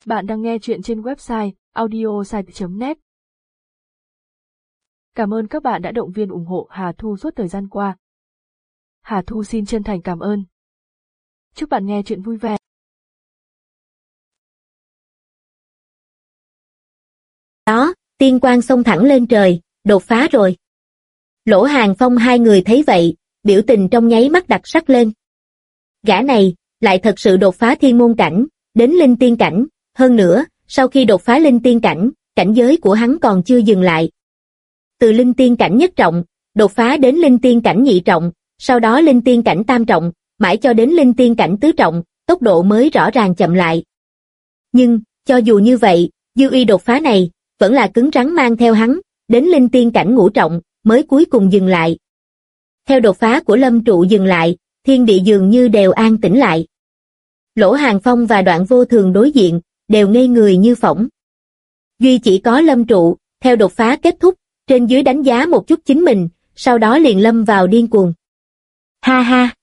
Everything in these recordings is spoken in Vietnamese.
Bạn đang nghe chuyện trên website audiosite.net. Cảm ơn các bạn đã động viên ủng hộ Hà Thu suốt thời gian qua. Hà Thu xin chân thành cảm ơn. Chúc bạn nghe chuyện vui vẻ. Đó, tiên quang xông thẳng lên trời, đột phá rồi. Lỗ Hàng Phong hai người thấy vậy, biểu tình trong nháy mắt đặc sắc lên. Gã này, lại thật sự đột phá thiên môn cảnh, đến linh tiên cảnh, hơn nữa, sau khi đột phá linh tiên cảnh, cảnh giới của hắn còn chưa dừng lại. Từ linh tiên cảnh nhất trọng, đột phá đến linh tiên cảnh nhị trọng, sau đó linh tiên cảnh tam trọng, mãi cho đến linh tiên cảnh tứ trọng, tốc độ mới rõ ràng chậm lại. Nhưng, cho dù như vậy, dư uy đột phá này, vẫn là cứng rắn mang theo hắn, đến linh tiên cảnh ngũ trọng, mới cuối cùng dừng lại. Theo đột phá của Lâm Trụ dừng lại, thiên địa dường như đều an tĩnh lại. Lỗ Hàng Phong và Đoạn Vô Thường đối diện, đều ngây người như phỗng. Duy chỉ có Lâm Trụ, theo đột phá kết thúc, trên dưới đánh giá một chút chính mình, sau đó liền lâm vào điên cuồng. Ha ha!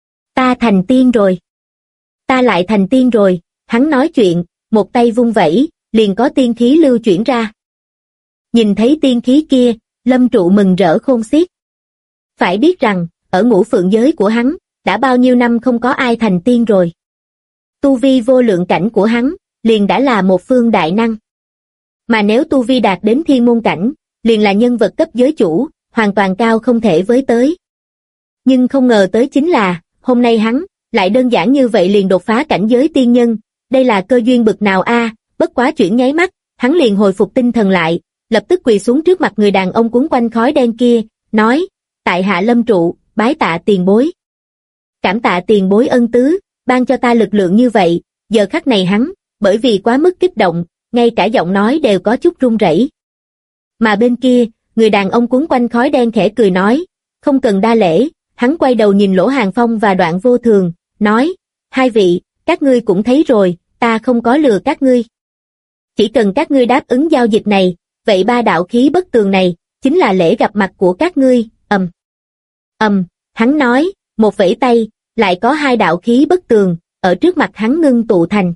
Ta thành tiên rồi! Ta lại thành tiên rồi! Hắn nói chuyện, một tay vung vẩy, liền có tiên khí lưu chuyển ra. Nhìn thấy tiên khí kia, Lâm Trụ mừng rỡ khôn xiết. Phải biết rằng, ở ngũ phượng giới của hắn, đã bao nhiêu năm không có ai thành tiên rồi. Tu vi vô lượng cảnh của hắn, liền đã là một phương đại năng. Mà nếu tu vi đạt đến thiên môn cảnh, liền là nhân vật cấp giới chủ, hoàn toàn cao không thể với tới. Nhưng không ngờ tới chính là, hôm nay hắn, lại đơn giản như vậy liền đột phá cảnh giới tiên nhân, đây là cơ duyên bực nào a? Bất quá chuyển nháy mắt, hắn liền hồi phục tinh thần lại, lập tức quỳ xuống trước mặt người đàn ông cuốn quanh khói đen kia, nói, tại hạ Lâm Trụ, bái tạ tiền bối. Cảm tạ tiền bối ân tứ, ban cho ta lực lượng như vậy, giờ khắc này hắn, bởi vì quá mức kích động, ngay cả giọng nói đều có chút run rẩy. Mà bên kia, người đàn ông cuốn quanh khói đen khẽ cười nói, không cần đa lễ, hắn quay đầu nhìn Lỗ Hàng Phong và Đoạn Vô Thường, nói, hai vị, các ngươi cũng thấy rồi, ta không có lừa các ngươi. Chỉ cần các ngươi đáp ứng giao dịch này, vậy ba đạo khí bất tường này, chính là lễ gặp mặt của các ngươi, hắn nói, một vẫy tay, lại có hai đạo khí bất tường, ở trước mặt hắn ngưng tụ thành.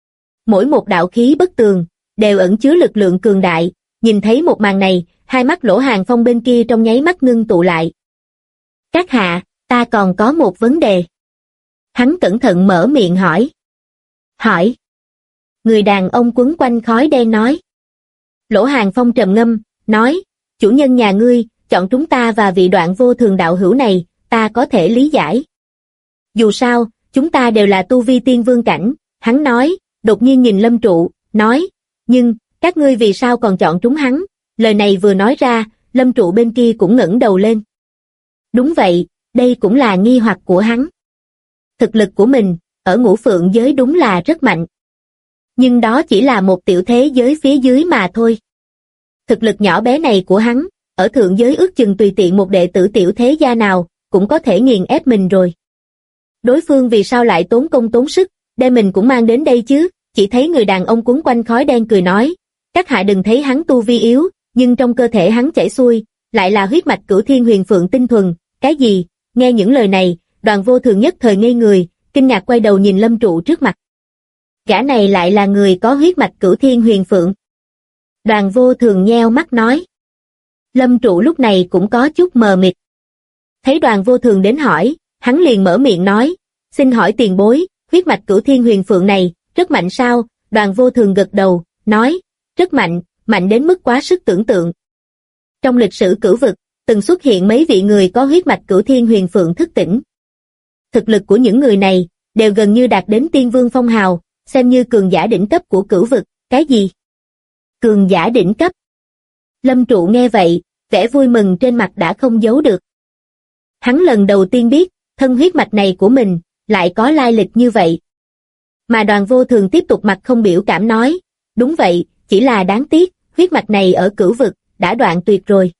Mỗi một đạo khí bất tường, đều ẩn chứa lực lượng cường đại, nhìn thấy một màn này, hai mắt Lỗ Hàng Phong bên kia trong nháy mắt ngưng tụ lại. Các hạ, ta còn có một vấn đề. Hắn cẩn thận mở miệng hỏi. Hỏi. Người đàn ông quấn quanh khói đen nói. Lỗ Hàng Phong trầm ngâm, nói, chủ nhân nhà ngươi, chọn chúng ta và vị Đoạn Vô Thường đạo hữu này, ta có thể lý giải. Dù sao, chúng ta đều là tu vi tiên vương cảnh, hắn nói, đột nhiên nhìn Lâm Trụ, nói, nhưng, các ngươi vì sao còn chọn chúng hắn? Lời này vừa nói ra, Lâm Trụ bên kia cũng ngẩng đầu lên. Đúng vậy, đây cũng là nghi hoặc của hắn. Thực lực của mình, ở ngũ phượng giới đúng là rất mạnh. Nhưng đó chỉ là một tiểu thế giới phía dưới mà thôi. Thực lực nhỏ bé này của hắn, ở thượng giới ước chừng tùy tiện một đệ tử tiểu thế gia nào, cũng có thể nghiền ép mình rồi. Đối phương vì sao lại tốn công tốn sức, đem mình cũng mang đến đây chứ? Chỉ thấy người đàn ông cuốn quanh khói đen cười nói, các hạ đừng thấy hắn tu vi yếu, nhưng trong cơ thể hắn chảy xuôi, lại là huyết mạch Cửu Thiên Huyền Phượng tinh thuần. Cái gì? Nghe những lời này, Đoạn Vô Thường nhất thời ngây người, kinh ngạc quay đầu nhìn Lâm Trụ trước mặt. Gã này lại là người có huyết mạch Cửu Thiên Huyền Phượng. Đoạn Vô Thường nheo mắt nói. Lâm Trụ lúc này cũng có chút mờ mịt. Thấy Đoạn Vô Thường đến hỏi, hắn liền mở miệng nói, xin hỏi tiền bối, huyết mạch Cửu Thiên Huyền Phượng này, rất mạnh sao? Đoạn Vô Thường gật đầu, nói, rất mạnh, mạnh đến mức quá sức tưởng tượng. Trong lịch sử cửu vực, từng xuất hiện mấy vị người có huyết mạch Cửu Thiên Huyền Phượng thức tỉnh. Thực lực của những người này, đều gần như đạt đến tiên vương phong hào, xem như cường giả đỉnh cấp của cửu vực. Cái gì? Cường giả đỉnh cấp? Lâm Trụ nghe vậy, vẻ vui mừng trên mặt đã không giấu được. Hắn lần đầu tiên biết, thân huyết mạch này của mình, lại có lai lịch như vậy. Mà Đoạn Vô Thường tiếp tục mặt không biểu cảm nói, đúng vậy, chỉ là đáng tiếc, huyết mạch này ở cửu vực, đã đoạn tuyệt rồi.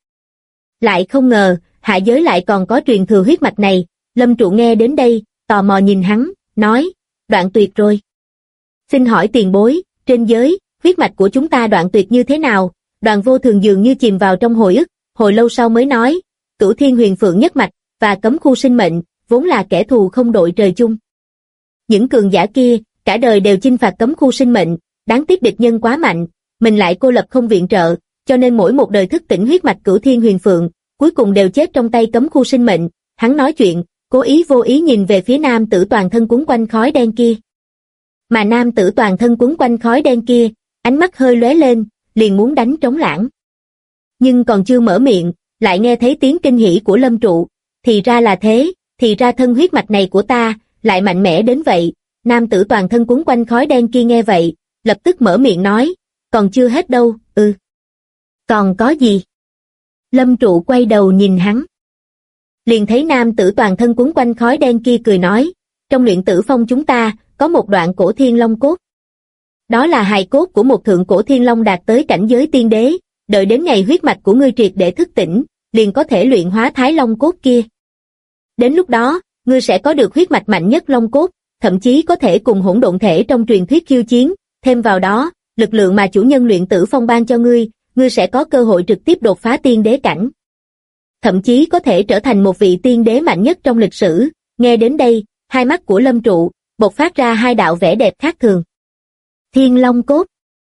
Lại không ngờ, hạ giới lại còn có truyền thừa huyết mạch này. Lâm Trụ nghe đến đây, tò mò nhìn hắn, nói, đoạn tuyệt rồi. Xin hỏi tiền bối, trên giới, huyết mạch của chúng ta đoạn tuyệt như thế nào? Đoạn Vô Thường dường như chìm vào trong hồi ức, hồi lâu sau mới nói, Cửu Thiên Huyền Phượng nhất mạch, và cấm khu sinh mệnh, vốn là kẻ thù không đội trời chung. Những cường giả kia, cả đời đều chinh phạt cấm khu sinh mệnh, đáng tiếc địch nhân quá mạnh, mình lại cô lập không viện trợ, cho nên mỗi một đời thức tỉnh huyết mạch Cửu Thiên Huyền Phượng, cuối cùng đều chết trong tay cấm khu sinh mệnh. Hắn nói chuyện, cố ý vô ý nhìn về phía nam tử toàn thân quấn quanh khói đen kia. Mà nam tử toàn thân quấn quanh khói đen kia, ánh mắt hơi lóe lên, liền muốn đánh trống lãng. Nhưng còn chưa mở miệng, lại nghe thấy tiếng kinh hỉ của Lâm Trụ, thì ra là thế, thì ra thân huyết mạch này của ta, lại mạnh mẽ đến vậy. Nam tử toàn thân quấn quanh khói đen kia nghe vậy, lập tức mở miệng nói, còn chưa hết đâu, Còn có gì? Lâm Trụ quay đầu nhìn hắn. Liền thấy nam tử toàn thân quấn quanh khói đen kia cười nói, trong luyện tử phong chúng ta, có một đoạn cổ thiên long cốt. Đó là hài cốt của một thượng cổ thiên long đạt tới cảnh giới tiên đế, đợi đến ngày huyết mạch của ngươi triệt để thức tỉnh, liền có thể luyện hóa thái long cốt kia. Đến lúc đó, ngươi sẽ có được huyết mạch mạnh nhất long cốt, thậm chí có thể cùng hỗn độn thể trong truyền thuyết khiêu chiến, thêm vào đó, lực lượng mà chủ nhân luyện tử phong ban cho ngươi, ngươi sẽ có cơ hội trực tiếp đột phá tiên đế cảnh. Thậm chí có thể trở thành một vị tiên đế mạnh nhất trong lịch sử. Nghe đến đây, hai mắt của Lâm Trụ bộc phát ra hai đạo vẻ đẹp khác thường. Thiên long cốt,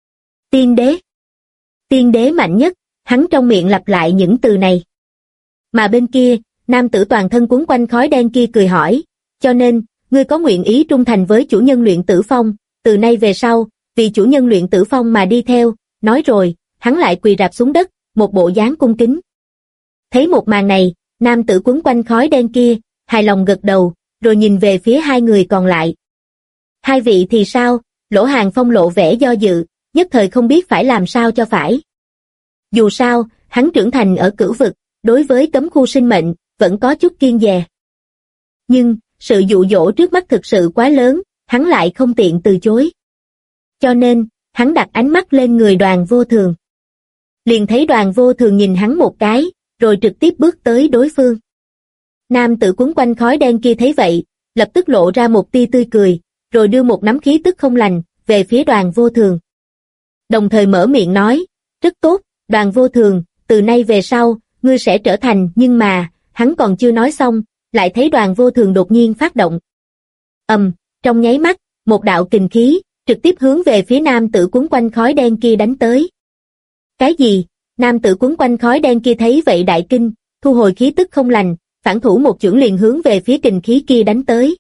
tiên đế mạnh nhất, hắn trong miệng lặp lại những từ này. Mà bên kia, nam tử toàn thân quấn quanh khói đen kia cười hỏi, cho nên, ngươi có nguyện ý trung thành với chủ nhân luyện tử phong, từ nay về sau, vì chủ nhân luyện tử phong mà đi theo. Nói rồi, hắn lại quỳ rạp xuống đất, một bộ dáng cung kính. Thấy một màn này, nam tử quấn quanh khói đen kia, hài lòng gật đầu, rồi nhìn về phía hai người còn lại. Hai vị thì sao? Lỗ Hàng Phong lộ vẻ do dự, nhất thời không biết phải làm sao cho phải. Dù sao, hắn trưởng thành ở cửu vực, đối với cấm khu sinh mệnh, vẫn có chút kiêng dè. Nhưng, sự dụ dỗ trước mắt thực sự quá lớn, hắn lại không tiện từ chối. Cho nên, hắn đặt ánh mắt lên người Đoàn Vô Thường. Liền thấy Đoàn Vô Thường nhìn hắn một cái, rồi trực tiếp bước tới đối phương. Nam tử quấn quanh khói đen kia thấy vậy, lập tức lộ ra một tia tươi cười, rồi đưa một nắm khí tức không lành về phía Đoàn Vô Thường. Đồng thời mở miệng nói, rất tốt, Đoàn Vô Thường, từ nay về sau, ngươi sẽ trở thành, nhưng mà, hắn còn chưa nói xong, lại thấy Đoàn Vô Thường đột nhiên phát động. Trong nháy mắt, một đạo kình khí, trực tiếp hướng về phía nam tử quấn quanh khói đen kia đánh tới. Cái gì? Nam tử quấn quanh khói đen kia thấy vậy đại kinh, thu hồi khí tức không lành, phản thủ một chưởng liền hướng về phía kình khí kia đánh tới.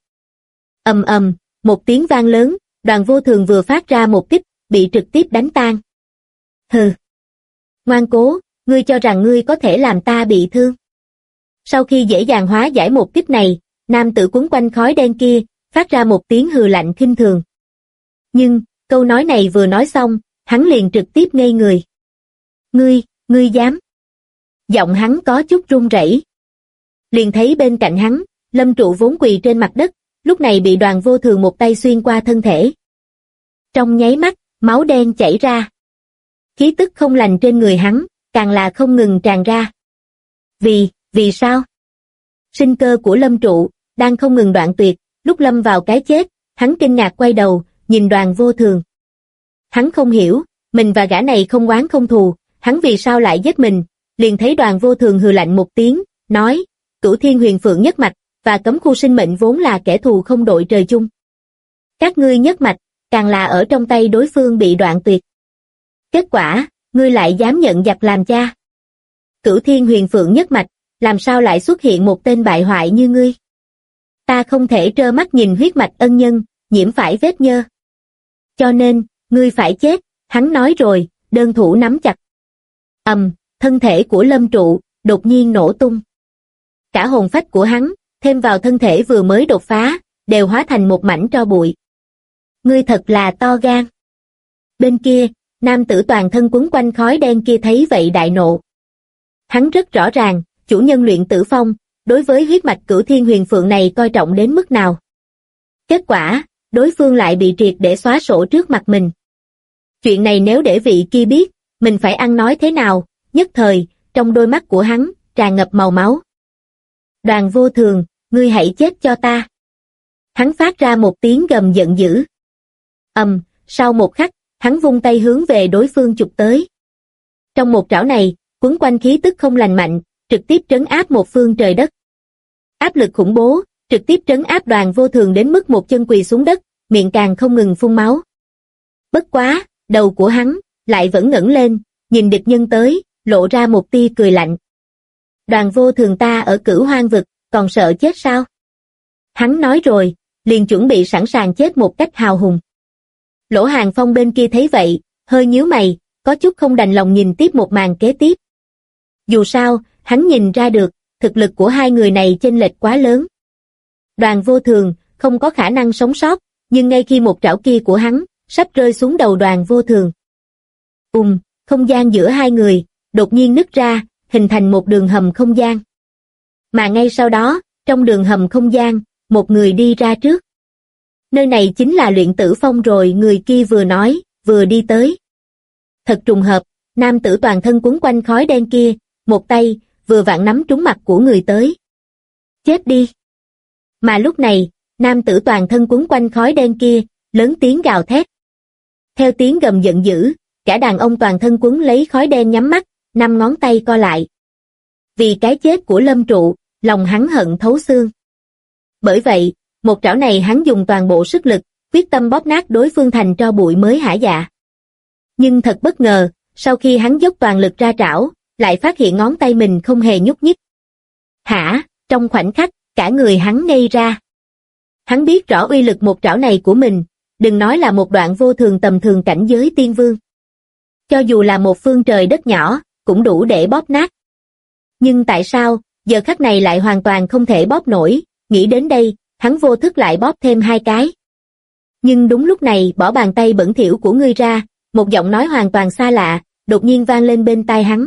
Một tiếng vang lớn, Đoàn Vô Thường vừa phát ra một kích, bị trực tiếp đánh tan. Hừ. Ngoan cố, ngươi cho rằng ngươi có thể làm ta bị thương. Sau khi dễ dàng hóa giải một kích này, nam tử quấn quanh khói đen kia, phát ra một tiếng hừ lạnh khinh thường. Nhưng, câu nói này vừa nói xong, hắn liền trực tiếp ngây người. Ngươi dám? Giọng hắn có chút run rẩy. Liền thấy bên cạnh hắn, Lâm Trụ vốn quỳ trên mặt đất, lúc này bị Đoàn Vô Thường một tay xuyên qua thân thể. Trong nháy mắt, máu đen chảy ra. Khí tức không lành trên người hắn, càng là không ngừng tràn ra. Vì sao? Sinh cơ của Lâm Trụ, đang không ngừng đoạn tuyệt, lúc lâm vào cái chết, hắn kinh ngạc quay đầu, nhìn Đoàn Vô Thường. Hắn không hiểu, mình và gã này không oán không thù, hắn vì sao lại giết mình, liền thấy Đoàn Vô Thường hừ lạnh một tiếng, nói, Cửu Thiên Huyền Phượng nhất mạch, và cấm khu sinh mệnh vốn là kẻ thù không đội trời chung. Các ngươi nhất mạch, càng là ở trong tay đối phương bị đoạn tuyệt. Kết quả, ngươi lại dám nhận giặc làm cha. Cửu Thiên Huyền Phượng nhất mạch, làm sao lại xuất hiện một tên bại hoại như ngươi? Ta không thể trơ mắt nhìn huyết mạch ân nhân, nhiễm phải vết nhơ. Cho nên, ngươi phải chết, hắn nói rồi, đơn thủ nắm chặt. Thân thể của Lâm Trụ, đột nhiên nổ tung. Cả hồn phách của hắn, thêm vào thân thể vừa mới đột phá, đều hóa thành một mảnh tro bụi. Ngươi thật là to gan. Bên kia, nam tử toàn thân quấn quanh khói đen kia thấy vậy đại nộ. Hắn rất rõ ràng, chủ nhân luyện tử phong, đối với huyết mạch Cửu Thiên Huyền Phượng này coi trọng đến mức nào. Kết quả, đối phương lại bị triệt để xóa sổ trước mặt mình. Chuyện này nếu để vị kia biết, mình phải ăn nói thế nào, nhất thời, trong đôi mắt của hắn, tràn ngập màu máu. Đoàn Vô Thường, ngươi hãy chết cho ta. Hắn phát ra một tiếng gầm giận dữ. Sau một khắc, hắn vung tay hướng về đối phương chụp tới. Trong một trảo này, quấn quanh khí tức không lành mạnh, trực tiếp trấn áp một phương trời đất. Áp lực khủng bố, trực tiếp trấn áp Đoàn Vô Thường đến mức một chân quỳ xuống đất, miệng càng không ngừng phun máu. Bất quá, đầu của hắn lại vẫn ngẩng lên, nhìn địch nhân tới, lộ ra một tia cười lạnh. Đoàn Vô Thường ta ở Cửu Hoang vực, còn sợ chết sao? Hắn nói rồi, liền chuẩn bị sẵn sàng chết một cách hào hùng. Lỗ Hàng Phong bên kia thấy vậy, hơi nhíu mày, có chút không đành lòng nhìn tiếp một màn kế tiếp. Dù sao, hắn nhìn ra được, thực lực của hai người này chênh lệch quá lớn. Đoàn Vô Thường không có khả năng sống sót, nhưng ngay khi một trảo kia của hắn sắp rơi xuống đầu Đoàn Vô Thường, không gian giữa hai người đột nhiên nứt ra, hình thành một đường hầm không gian. Mà ngay sau đó, trong đường hầm không gian, một người đi ra trước. Nơi này chính là Luyện Tử Phong rồi, người kia vừa nói, vừa đi tới. Thật trùng hợp, nam tử toàn thân quấn quanh khói đen kia, một tay, vừa vặn nắm trúng mặt của người tới. Chết đi! Mà lúc này, nam tử toàn thân quấn quanh khói đen kia, lớn tiếng gào thét. Theo tiếng gầm giận dữ, cả đàn ông toàn thân quấn lấy khói đen nhắm mắt, 5 ngón tay co lại. Vì cái chết của Lâm Trụ, lòng hắn hận thấu xương. Bởi vậy, một trảo này hắn dùng toàn bộ sức lực, quyết tâm bóp nát đối phương thành tro bụi mới hả dạ. Nhưng thật bất ngờ, sau khi hắn dốc toàn lực ra trảo, lại phát hiện ngón tay mình không hề nhúc nhích. Trong khoảnh khắc, cả người hắn ngây ra. Hắn biết rõ uy lực một trảo này của mình, đừng nói là một Đoạn Vô Thường tầm thường cảnh giới tiên vương. Cho dù là một phương trời đất nhỏ, cũng đủ để bóp nát. Nhưng tại sao, giờ khắc này lại hoàn toàn không thể bóp nổi, nghĩ đến đây, hắn vô thức lại bóp thêm 2 cái. Nhưng đúng lúc này bỏ bàn tay bẩn thỉu của ngươi ra, một giọng nói hoàn toàn xa lạ, đột nhiên vang lên bên tai hắn.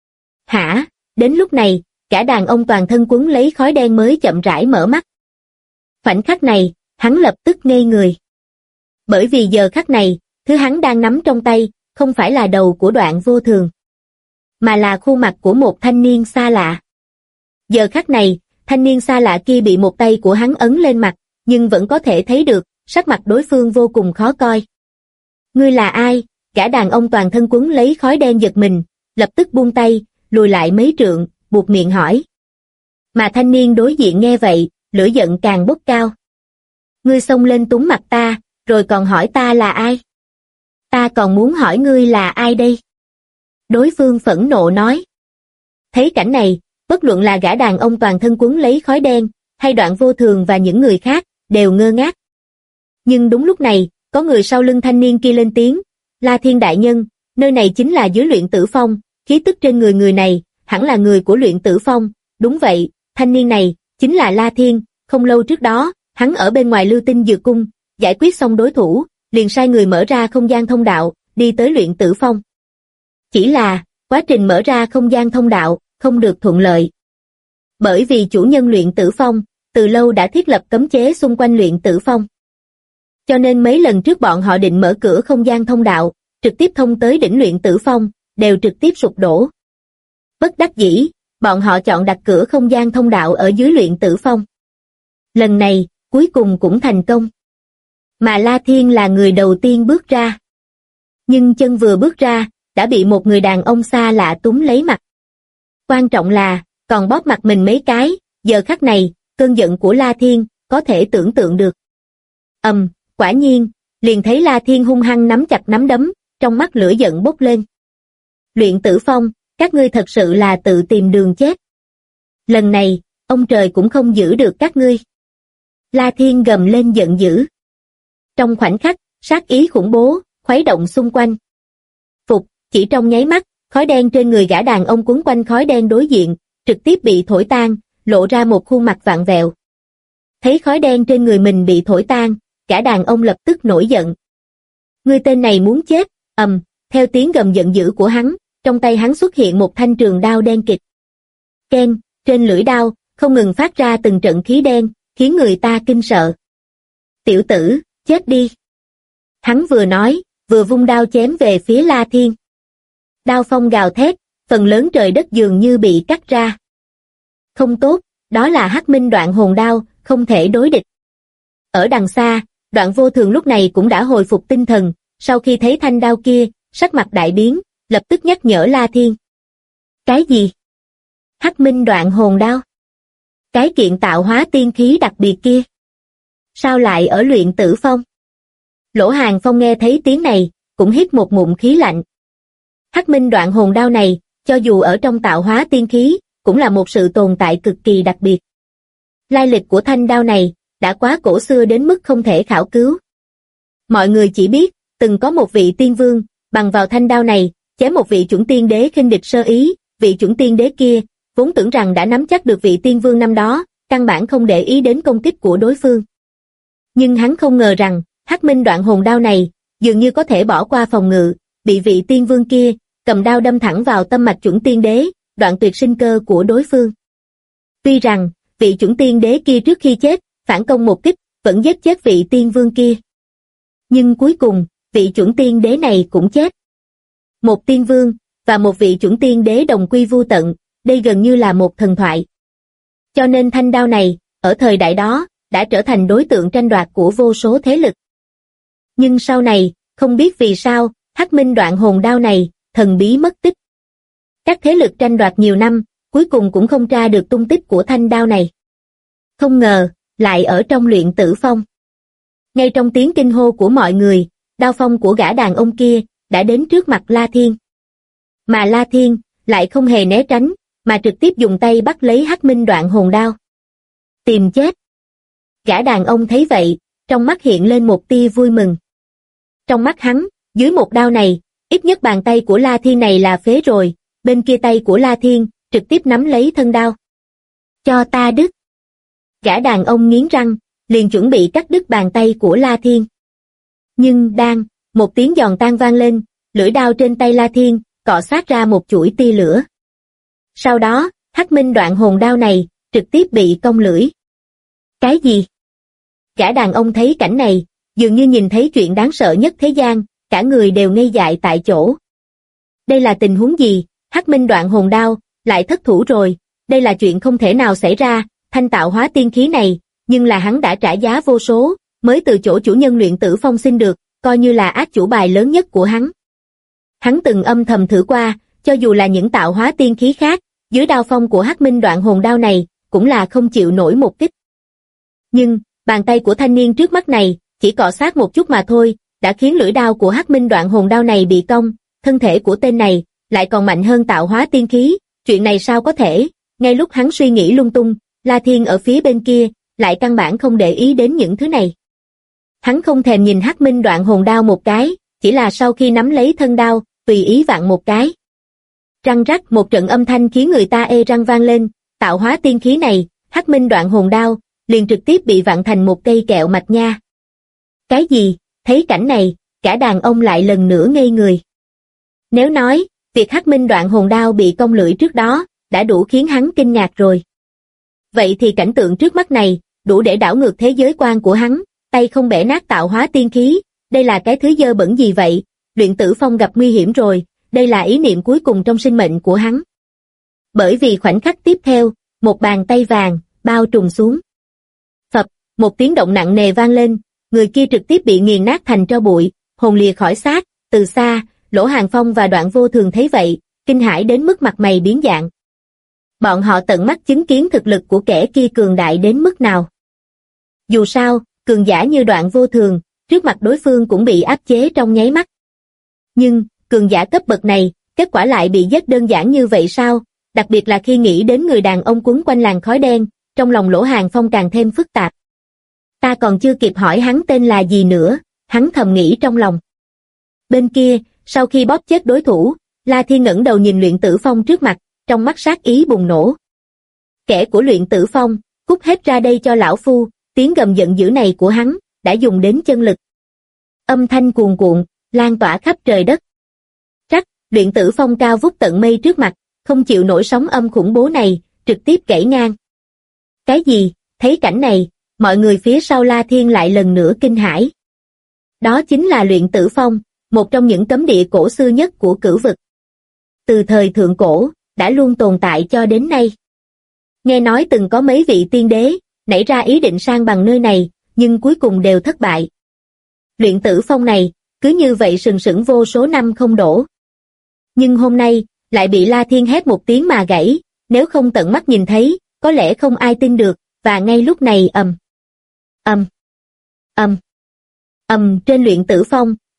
Đến lúc này, cả đàn ông toàn thân quấn lấy khói đen mới chậm rãi mở mắt. Khoảnh khắc này, hắn lập tức ngây người. Bởi vì giờ khắc này, thứ hắn đang nắm trong tay, không phải là đầu của Đoạn Vô Thường, mà là khuôn mặt của một thanh niên xa lạ. Giờ khắc này, thanh niên xa lạ kia bị một tay của hắn ấn lên mặt, nhưng vẫn có thể thấy được, sắc mặt đối phương vô cùng khó coi. Ngươi là ai? Cả đàn ông toàn thân quấn lấy khói đen giật mình, lập tức buông tay, lùi lại mấy trượng, buột miệng hỏi. Mà thanh niên đối diện nghe vậy, lửa giận càng bốc cao. Ngươi xông lên túm mặt ta, rồi còn hỏi ta là ai? Ta còn muốn hỏi ngươi là ai đây? Đối phương phẫn nộ nói. Thấy cảnh này, bất luận là gã đàn ông toàn thân quấn lấy khói đen, hay Đoạn Vô Thường và những người khác, đều ngơ ngác. Nhưng đúng lúc này, có người sau lưng thanh niên kia lên tiếng, La Thiên đại nhân, nơi này chính là dưới Luyện Tử Phong, khí tức trên người này, hẳn là người của Luyện Tử Phong. Đúng vậy, thanh niên này, chính là La Thiên, không lâu trước đó, hắn ở bên ngoài Lưu Tinh Dược Cung, giải quyết xong đối thủ, liền sai người mở ra không gian thông đạo, đi tới Luyện Tử Phong. Chỉ là, quá trình mở ra không gian thông đạo, không được thuận lợi. Bởi vì chủ nhân Luyện Tử Phong, từ lâu đã thiết lập cấm chế xung quanh Luyện Tử Phong. Cho nên mấy lần trước bọn họ định mở cửa không gian thông đạo, trực tiếp thông tới đỉnh Luyện Tử Phong, đều trực tiếp sụp đổ. Bất đắc dĩ, bọn họ chọn đặt cửa không gian thông đạo ở dưới Luyện Tử Phong. Lần này, cuối cùng cũng thành công. Mà La Thiên là người đầu tiên bước ra. Nhưng chân vừa bước ra, đã bị một người đàn ông xa lạ túm lấy mặt. Quan trọng là, còn bóp mặt mình mấy cái, giờ khắc này, cơn giận của La Thiên, có thể tưởng tượng được. Quả nhiên, liền thấy La Thiên hung hăng nắm chặt nắm đấm, trong mắt lửa giận bốc lên. Luyện Tử Phong, các ngươi thật sự là tự tìm đường chết. Lần này, ông trời cũng không giữ được các ngươi. La Thiên gầm lên giận dữ. Trong khoảnh khắc, sát ý khủng bố, khuấy động xung quanh. Chỉ trong nháy mắt, khói đen trên người gã đàn ông quấn quanh khói đen đối diện, trực tiếp bị thổi tan, lộ ra một khuôn mặt vặn vẹo. Thấy khói đen trên người mình bị thổi tan, gã đàn ông lập tức nổi giận. Ngươi tên này muốn chết, theo tiếng gầm giận dữ của hắn, trong tay hắn xuất hiện một thanh trường đao đen kịt. Keng, trên lưỡi đao, không ngừng phát ra từng trận khí đen, khiến người ta kinh sợ. Tiểu tử, chết đi. Hắn vừa nói, vừa vung đao chém về phía La Thiên. Đao phong gào thét, phần lớn trời đất dường như bị cắt ra. Không tốt, đó là Hắc Minh Đoạn Hồn Đao, không thể đối địch. Ở đằng xa, Đoạn Vô Thường lúc này cũng đã hồi phục tinh thần, sau khi thấy thanh đao kia, sắc mặt đại biến, lập tức nhắc nhở La Thiên. Cái gì? Hắc Minh Đoạn Hồn Đao? Cái kiện tạo hóa tiên khí đặc biệt kia? Sao lại ở Luyện Tử Phong? Lỗ Hàng Phong nghe thấy tiếng này, cũng hít một ngụm khí lạnh. Hắc Minh Đoạn Hồn Đao này, cho dù ở trong tạo hóa tiên khí, cũng là một sự tồn tại cực kỳ đặc biệt. Lai lịch của thanh đao này, đã quá cổ xưa đến mức không thể khảo cứu. Mọi người chỉ biết, từng có một vị tiên vương, bằng vào thanh đao này, chém một vị chuẩn tiên đế khinh địch sơ ý, vị chuẩn tiên đế kia, vốn tưởng rằng đã nắm chắc được vị tiên vương năm đó, căn bản không để ý đến công kích của đối phương. Nhưng hắn không ngờ rằng, Hắc Minh Đoạn Hồn Đao này, dường như có thể bỏ qua phòng ngự, bị vị tiên vương kia, cầm đao đâm thẳng vào tâm mạch chuẩn tiên đế, đoạn tuyệt sinh cơ của đối phương. Tuy rằng, vị chuẩn tiên đế kia trước khi chết, phản công một kích, vẫn giết chết vị tiên vương kia. Nhưng cuối cùng, vị chuẩn tiên đế này cũng chết. Một tiên vương, và một vị chuẩn tiên đế đồng quy vu tận, đây gần như là một thần thoại. Cho nên thanh đao này, ở thời đại đó, đã trở thành đối tượng tranh đoạt của vô số thế lực. Nhưng sau này, không biết vì sao, Hắc Minh Đoạn Hồn Đao này, thần bí mất tích. Các thế lực tranh đoạt nhiều năm, cuối cùng cũng không tra được tung tích của thanh đao này. Không ngờ, lại ở trong Luyện Tử Phong. Ngay trong tiếng kinh hô của mọi người, đao phong của gã đàn ông kia, đã đến trước mặt La Thiên. Mà La Thiên, lại không hề né tránh, mà trực tiếp dùng tay bắt lấy Hắc Minh Đoạn Hồn Đao. Tìm chết. Gã đàn ông thấy vậy, trong mắt hiện lên một tia vui mừng. Trong mắt hắn, dưới một đao này, ít nhất bàn tay của La Thiên này là phế rồi, bên kia tay của La Thiên, trực tiếp nắm lấy thân đao. Cho ta đứt. Gã đàn ông nghiến răng, liền chuẩn bị cắt đứt bàn tay của La Thiên. Nhưng một tiếng giòn tan vang lên, lưỡi đao trên tay La Thiên, cọ sát ra một chuỗi tia lửa. Sau đó, Hắc Minh Đoạn Hồn Đao này, trực tiếp bị cong lưỡi. Cái gì? Gã đàn ông thấy cảnh này, dường như nhìn thấy chuyện đáng sợ nhất thế gian, cả người đều ngây dại tại chỗ. Đây là tình huống gì? Hắc Minh Đoạn Hồn Đao, lại thất thủ rồi, đây là chuyện không thể nào xảy ra, thanh tạo hóa tiên khí này, nhưng là hắn đã trả giá vô số, mới từ chỗ chủ nhân Luyện Tử Phong xin được, coi như là át chủ bài lớn nhất của hắn. Hắn từng âm thầm thử qua, cho dù là những tạo hóa tiên khí khác, dưới đao phong của Hắc Minh Đoạn Hồn Đao này, cũng là không chịu nổi một kích. Nhưng, bàn tay của thanh niên trước mắt này, chỉ cọ sát một chút mà thôi, đã khiến lưỡi đao của Hắc Minh Đoạn Hồn Đao này bị cong, thân thể của tên này, lại còn mạnh hơn tạo hóa tiên khí, chuyện này sao có thể, ngay lúc hắn suy nghĩ lung tung, La Thiên ở phía bên kia, lại căn bản không để ý đến những thứ này. Hắn không thèm nhìn Hắc Minh Đoạn Hồn Đao một cái, chỉ là sau khi nắm lấy thân đao, tùy ý vặn một cái. Răng rắc một trận âm thanh khiến người ta ê răng vang lên, tạo hóa tiên khí này, Hắc Minh Đoạn Hồn Đao, liền trực tiếp bị vặn thành một cây kẹo mạch nha. Cái gì? Thấy cảnh này, cả đàn ông lại lần nữa ngây người. Nếu nói, việc Hắc Minh Đoạn Hồn Đao bị cong lưỡi trước đó, đã đủ khiến hắn kinh ngạc rồi. Vậy thì cảnh tượng trước mắt này, đủ để đảo ngược thế giới quan của hắn, tay không bẻ nát tạo hóa tiên khí, đây là cái thứ dơ bẩn gì vậy? Luyện Tử Phong gặp nguy hiểm rồi, đây là ý niệm cuối cùng trong sinh mệnh của hắn. Bởi vì khoảnh khắc tiếp theo, một bàn tay vàng, bao trùm xuống. Phập, một tiếng động nặng nề vang lên, người kia trực tiếp bị nghiền nát thành tro bụi, hồn lìa khỏi xác, từ xa, Lỗ Hàng Phong và Đoạn Vô Thường thấy vậy, kinh hãi đến mức mặt mày biến dạng. Bọn họ tận mắt chứng kiến thực lực của kẻ kia cường đại đến mức nào. Dù sao, cường giả như Đoạn Vô Thường, trước mặt đối phương cũng bị áp chế trong nháy mắt. Nhưng, cường giả cấp bậc này, kết quả lại bị giết đơn giản như vậy sao? Đặc biệt là khi nghĩ đến người đàn ông quấn quanh làn khói đen, trong lòng Lỗ Hàng Phong càng thêm phức tạp. Ta còn chưa kịp hỏi hắn tên là gì nữa, hắn thầm nghĩ trong lòng. Bên kia, sau khi bóp chết đối thủ, La Thiên ngẩng đầu nhìn Luyện Tử Phong trước mặt, trong mắt sát ý bùng nổ. Kẻ của Luyện Tử Phong, cút hết ra đây cho lão phu, tiếng gầm giận dữ này của hắn, đã dùng đến chân lực. Âm thanh cuồn cuộn, lan tỏa khắp trời đất. Trắc, Luyện Tử Phong cao vút tận mây trước mặt, không chịu nổi sóng âm khủng bố này, trực tiếp gãy ngang. Cái gì? Thấy cảnh này, mọi người phía sau La Thiên lại lần nữa kinh hãi. Đó chính là Luyện Tử Phong, một trong những cấm địa cổ xưa nhất của cửu vực. Từ thời thượng cổ, đã luôn tồn tại cho đến nay. Nghe nói từng có mấy vị tiên đế, nảy ra ý định sang bằng nơi này, nhưng cuối cùng đều thất bại. Luyện Tử Phong này, cứ như vậy sừng sững vô số năm không đổ. Nhưng hôm nay, lại bị La Thiên hét một tiếng mà gãy, nếu không tận mắt nhìn thấy, có lẽ không ai tin được, và ngay lúc này trên Luyện Tử Phong,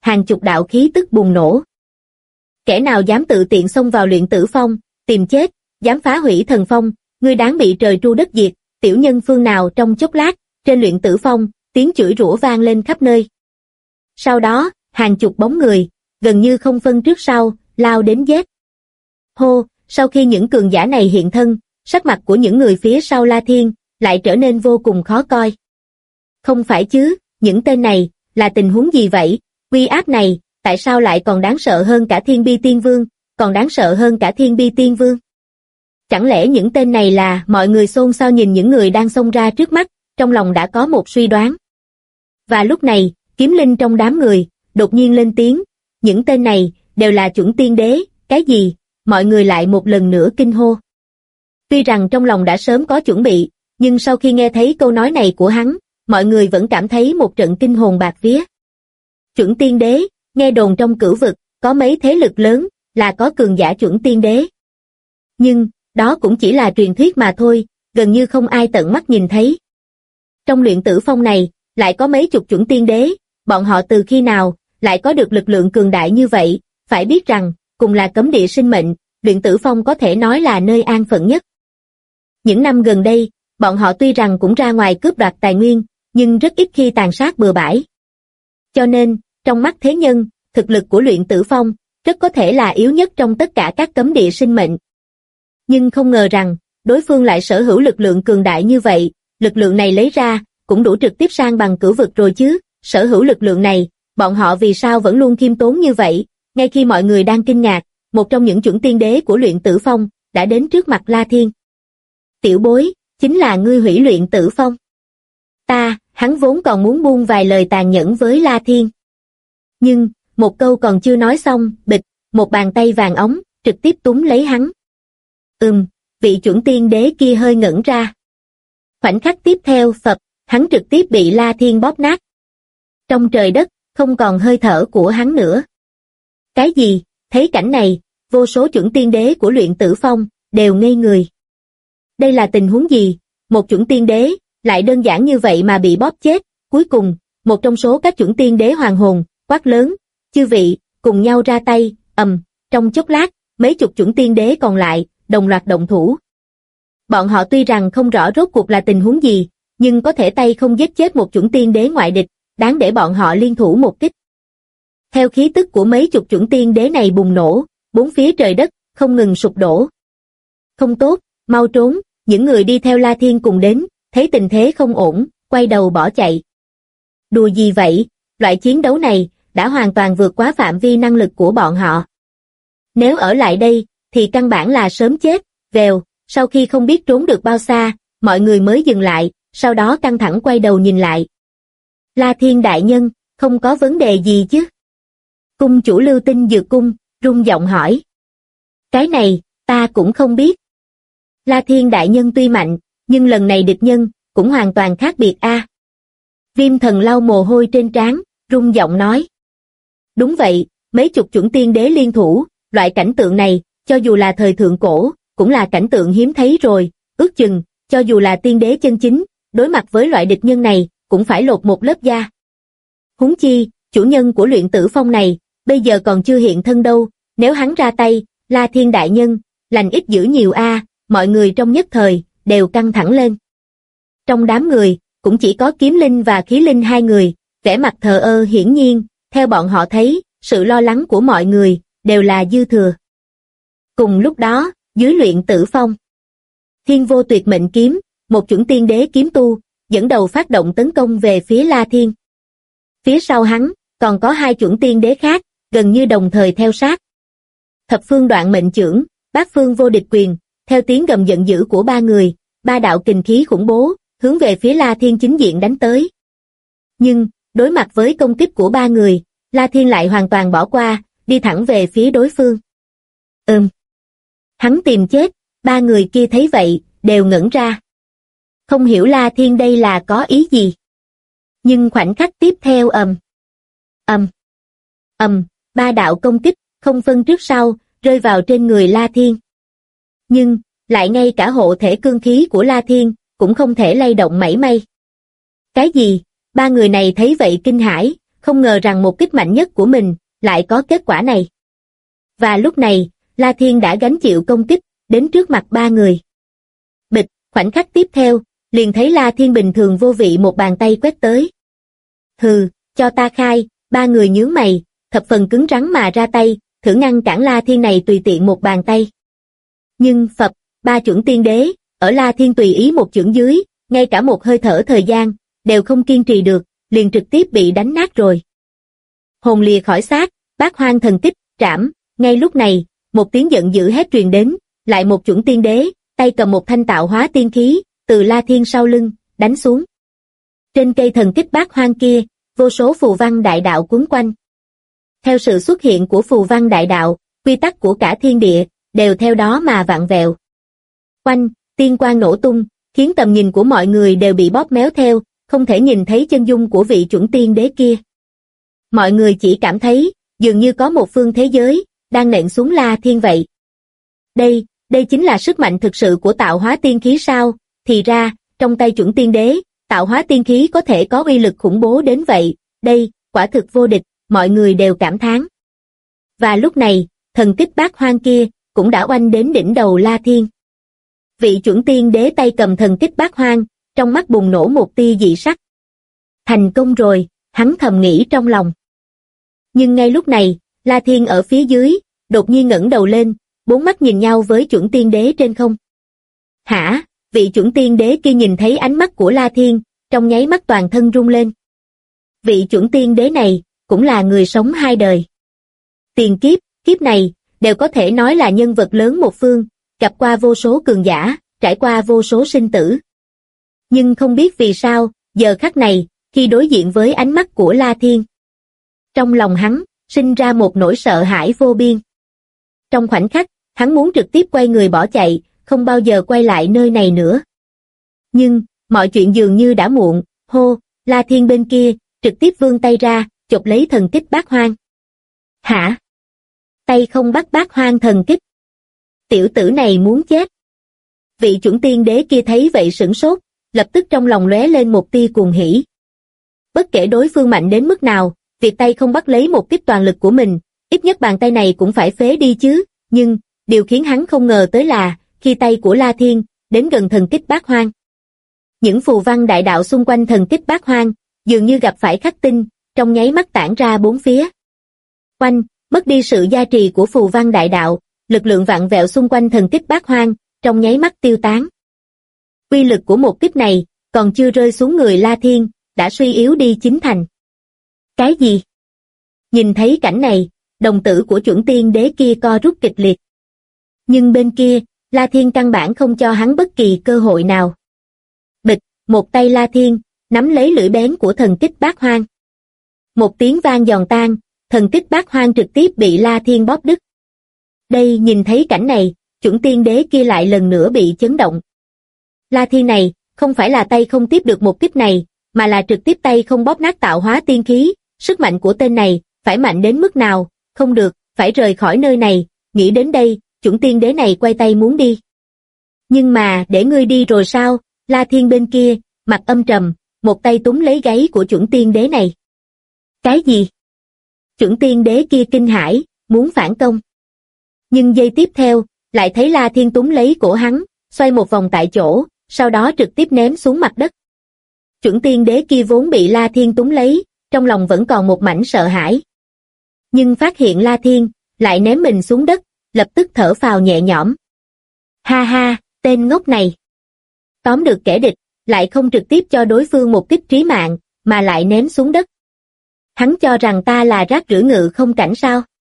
hàng chục đạo khí tức bùng nổ. Kẻ nào dám tự tiện xông vào luyện tử phong, tìm chết, dám phá hủy thần phong, ngươi đáng bị trời tru đất diệt, tiểu nhân phương nào. Trong chốc lát, trên luyện tử phong, tiếng chửi rủa vang lên khắp nơi. Sau đó, hàng chục bóng người, gần như không phân trước sau, lao đến giết. Hô, sau khi những cường giả này hiện thân, sắc mặt của những người phía sau La Thiên lại trở nên vô cùng khó coi. Không phải chứ, những tên này, là tình huống gì vậy? Uy áp này, tại sao lại còn đáng sợ hơn cả Thiên Bi Tiên Vương, còn đáng sợ hơn cả Thiên Bi Tiên Vương? Chẳng lẽ những tên này là... Mọi người xôn xao nhìn những người đang xông ra trước mắt, trong lòng đã có một suy đoán. Và lúc này, kiếm linh trong đám người, đột nhiên lên tiếng, những tên này, đều là chuẩn tiên đế, cái gì? Mọi người lại một lần nữa kinh hô. Tuy rằng trong lòng đã sớm có chuẩn bị, nhưng sau khi nghe thấy câu nói này của hắn, mọi người vẫn cảm thấy một trận kinh hồn bạt vía. Chuẩn tiên đế, nghe đồn trong cửu vực, có mấy thế lực lớn, là có cường giả chuẩn tiên đế. Nhưng, đó cũng chỉ là truyền thuyết mà thôi, gần như không ai tận mắt nhìn thấy. Trong luyện tử phong này, lại có mấy chục chuẩn tiên đế, bọn họ từ khi nào, lại có được lực lượng cường đại như vậy, phải biết rằng, cùng là cấm địa sinh mệnh, luyện tử phong có thể nói là nơi an phận nhất. Những năm gần đây, bọn họ tuy rằng cũng ra ngoài cướp đoạt tài nguyên, nhưng rất ít khi tàn sát bừa bãi. Cho nên, trong mắt thế nhân, thực lực của luyện tử phong, rất có thể là yếu nhất trong tất cả các cấm địa sinh mệnh. Nhưng không ngờ rằng, đối phương lại sở hữu lực lượng cường đại như vậy, lực lượng này lấy ra, cũng đủ trực tiếp sang bằng cửu vực rồi chứ, sở hữu lực lượng này, bọn họ vì sao vẫn luôn khiêm tốn như vậy? Ngay khi mọi người đang kinh ngạc, một trong những chuẩn tiên đế của luyện tử phong, đã đến trước mặt La Thiên. Tiểu bối, chính là ngươi hủy luyện tử phong. Hắn vốn còn muốn buông vài lời tàn nhẫn với La Thiên. Nhưng, một câu còn chưa nói xong, bịch, một bàn tay vàng óng, trực tiếp túm lấy hắn. Vị chuẩn tiên đế kia hơi ngẩn ra. Khoảnh khắc tiếp theo, phập, hắn trực tiếp bị La Thiên bóp nát. Trong trời đất, không còn hơi thở của hắn nữa. Cái gì? Thấy cảnh này, vô số chuẩn tiên đế của luyện tử phong, đều ngây người. Đây là tình huống gì? Một chuẩn tiên đế, lại đơn giản như vậy mà bị bóp chết. Cuối cùng, một trong số các chuẩn tiên đế hoàng hồn, quát lớn, chư vị, cùng nhau ra tay, trong chốc lát, mấy chục chuẩn tiên đế còn lại, đồng loạt động thủ. Bọn họ tuy rằng không rõ rốt cuộc là tình huống gì, nhưng có thể tay không giết chết một chuẩn tiên đế ngoại địch, đáng để bọn họ liên thủ một kích. Theo khí tức của mấy chục chuẩn tiên đế này bùng nổ, bốn phía trời đất, không ngừng sụp đổ. Không tốt, mau trốn, những người đi theo La Thiên cùng đến, thấy tình thế không ổn, quay đầu bỏ chạy. Đùa gì vậy, loại chiến đấu này, đã hoàn toàn vượt quá phạm vi năng lực của bọn họ. Nếu ở lại đây, thì căn bản là sớm chết, vèo, sau khi không biết trốn được bao xa, mọi người mới dừng lại, sau đó căng thẳng quay đầu nhìn lại. La Thiên đại nhân, không có vấn đề gì chứ? Cung chủ Lưu Tinh Dược Cung, rung giọng hỏi. Cái này, ta cũng không biết. La Thiên đại nhân tuy mạnh, nhưng lần này địch nhân, cũng hoàn toàn khác biệt a. Viêm thần lau mồ hôi trên trán, rung giọng nói. Đúng vậy, mấy chục chuẩn tiên đế liên thủ, loại cảnh tượng này, cho dù là thời thượng cổ, cũng là cảnh tượng hiếm thấy rồi, ước chừng, cho dù là tiên đế chân chính, đối mặt với loại địch nhân này, cũng phải lột một lớp da. Huống chi, chủ nhân của luyện tử phong này, bây giờ còn chưa hiện thân đâu, nếu hắn ra tay, La Thiên đại nhân, lành ít dữ nhiều a, mọi người trong nhất thời, đều căng thẳng lên. Trong đám người, cũng chỉ có kiếm linh và khí linh hai người, vẻ mặt thờ ơ hiển nhiên, theo bọn họ thấy, sự lo lắng của mọi người, đều là dư thừa. Cùng lúc đó, dưới luyện tử phong, Thiên Vô Tuyệt Mệnh Kiếm, một chuẩn tiên đế kiếm tu, dẫn đầu phát động tấn công về phía La Thiên. Phía sau hắn, còn có hai chuẩn tiên đế khác, gần như đồng thời theo sát. Thập phương đoạn mệnh chưởng, bát phương vô địch quyền, theo tiếng gầm giận dữ của ba người, ba đạo kình khí khủng bố, hướng về phía La Thiên chính diện đánh tới. Nhưng, đối mặt với công kích của ba người, La Thiên lại hoàn toàn bỏ qua, đi thẳng về phía đối phương. Hắn tìm chết, ba người kia thấy vậy, đều ngẩn ra. Không hiểu La Thiên đây là có ý gì. Nhưng khoảnh khắc tiếp theo ba đạo công kích, không phân trước sau, rơi vào trên người La Thiên. Nhưng, lại ngay cả hộ thể cương khí của La Thiên, cũng không thể lay động mảy may. Cái gì? Ba người này thấy vậy kinh hãi, không ngờ rằng một kích mạnh nhất của mình lại có kết quả này. Và lúc này, La Thiên đã gánh chịu công kích, đến trước mặt ba người. Bịch, khoảnh khắc tiếp theo, liền thấy La Thiên bình thường vô vị một bàn tay quét tới. Hừ, cho ta khai, ba người nhướng mày, thập phần cứng rắn mà ra tay, thử ngăn cản La Thiên này tùy tiện một bàn tay. Nhưng phập, ba chuẩn tiên đế, ở La Thiên tùy ý một chưởng dưới, ngay cả một hơi thở thời gian, đều không kiên trì được, liền trực tiếp bị đánh nát rồi. Hồn lìa khỏi xác, Bát Hoang thần kích, trảm, ngay lúc này, một tiếng giận dữ hét truyền đến, lại một chuẩn tiên đế, tay cầm một thanh tạo hóa tiên khí, từ La Thiên sau lưng, đánh xuống. Trên cây thần kích Bát Hoang kia, vô số phù văn đại đạo quấn quanh. Theo sự xuất hiện của phù văn đại đạo, quy tắc của cả thiên địa, đều theo đó mà vặn vẹo. Oanh, tiên quang nổ tung, khiến tầm nhìn của mọi người đều bị bóp méo theo, không thể nhìn thấy chân dung của vị chuẩn tiên đế kia. Mọi người chỉ cảm thấy, dường như có một phương thế giới, đang nện xuống La Thiên vậy. Đây chính là sức mạnh thực sự của tạo hóa tiên khí sao? Thì ra, trong tay chuẩn tiên đế, tạo hóa tiên khí có thể có uy lực khủng bố đến vậy, đây, quả thực vô địch, mọi người đều cảm thán. Và lúc này, thần kích Bát Hoang kia, cũng đã oanh đến đỉnh đầu La Thiên. Vị chuẩn tiên đế tay cầm thần kích Bát Hoang, trong mắt bùng nổ một tia dị sắc. Thành công rồi, hắn thầm nghĩ trong lòng. Nhưng ngay lúc này, La Thiên ở phía dưới, đột nhiên ngẩng đầu lên, bốn mắt nhìn nhau với chuẩn tiên đế trên không. Hả? Vị chuẩn tiên đế kia nhìn thấy ánh mắt của La Thiên, trong nháy mắt toàn thân rung lên. Vị chuẩn tiên đế này, cũng là người sống hai đời. Tiền kiếp, kiếp này, đều có thể nói là nhân vật lớn một phương, gặp qua vô số cường giả, trải qua vô số sinh tử. Nhưng không biết vì sao, giờ khắc này, khi đối diện với ánh mắt của La Thiên, trong lòng hắn, sinh ra một nỗi sợ hãi vô biên. Trong khoảnh khắc, hắn muốn trực tiếp quay người bỏ chạy, không bao giờ quay lại nơi này nữa. Nhưng, mọi chuyện dường như đã muộn, hô, La Thiên bên kia, trực tiếp vươn tay ra, chộp lấy thần kích Bát Hoang. Hả? Tay không bắt Bát Hoang thần kích. Tiểu tử này muốn chết. Vị chuẩn tiên đế kia thấy vậy sửng sốt, lập tức trong lòng lóe lên một tia cuồng hỉ. Bất kể đối phương mạnh đến mức nào, việc tay không bắt lấy một kích toàn lực của mình, ít nhất bàn tay này cũng phải phế đi chứ, nhưng, điều khiến hắn không ngờ tới là, khi tay của La Thiên, đến gần thần kích Bát Hoang. Những phù văn đại đạo xung quanh thần kích Bát Hoang, dường như gặp phải khắc tinh, trong nháy mắt tản ra bốn phía. Oanh, mất đi sự gia trì của phù văn đại đạo, lực lượng vặn vẹo xung quanh thần kích Bát Hoang, trong nháy mắt tiêu tán. Uy lực của một kích này, còn chưa rơi xuống người La Thiên, đã suy yếu đi chín thành. Cái gì? Nhìn thấy cảnh này, đồng tử của chuẩn tiên đế kia co rút kịch liệt. Nhưng bên kia, La Thiên căn bản không cho hắn bất kỳ cơ hội nào. Bịch, một tay La Thiên, nắm lấy lưỡi bén của thần kích Bát Hoang. Một tiếng vang giòn tan, thần kích Bát Hoang trực tiếp bị La Thiên bóp đứt. Đây nhìn thấy cảnh này, chuẩn tiên đế kia lại lần nữa bị chấn động. La Thiên này, không phải là tay không tiếp được một kích này, mà là trực tiếp tay không bóp nát tạo hóa tiên khí, sức mạnh của tên này, phải mạnh đến mức nào, không được, phải rời khỏi nơi này, nghĩ đến đây, chuẩn tiên đế này quay tay muốn đi. Nhưng mà, để ngươi đi rồi sao, La Thiên bên kia, mặt âm trầm, một tay túm lấy gáy của chuẩn tiên đế này. Cái gì? Chuẩn tiên đế kia kinh hãi, muốn phản công. Nhưng giây tiếp theo, lại thấy La Thiên túm lấy cổ hắn, xoay một vòng tại chỗ, sau đó trực tiếp ném xuống mặt đất. Chuẩn tiên đế kia vốn bị La Thiên túm lấy, trong lòng vẫn còn một mảnh sợ hãi. Nhưng phát hiện La Thiên, lại ném mình xuống đất, lập tức thở phào nhẹ nhõm. Ha ha, tên ngốc này. Tóm được kẻ địch, lại không trực tiếp cho đối phương một kích trí mạng, mà lại ném xuống đất. Hắn cho rằng ta là rác rưởi ngự không cảnh sao?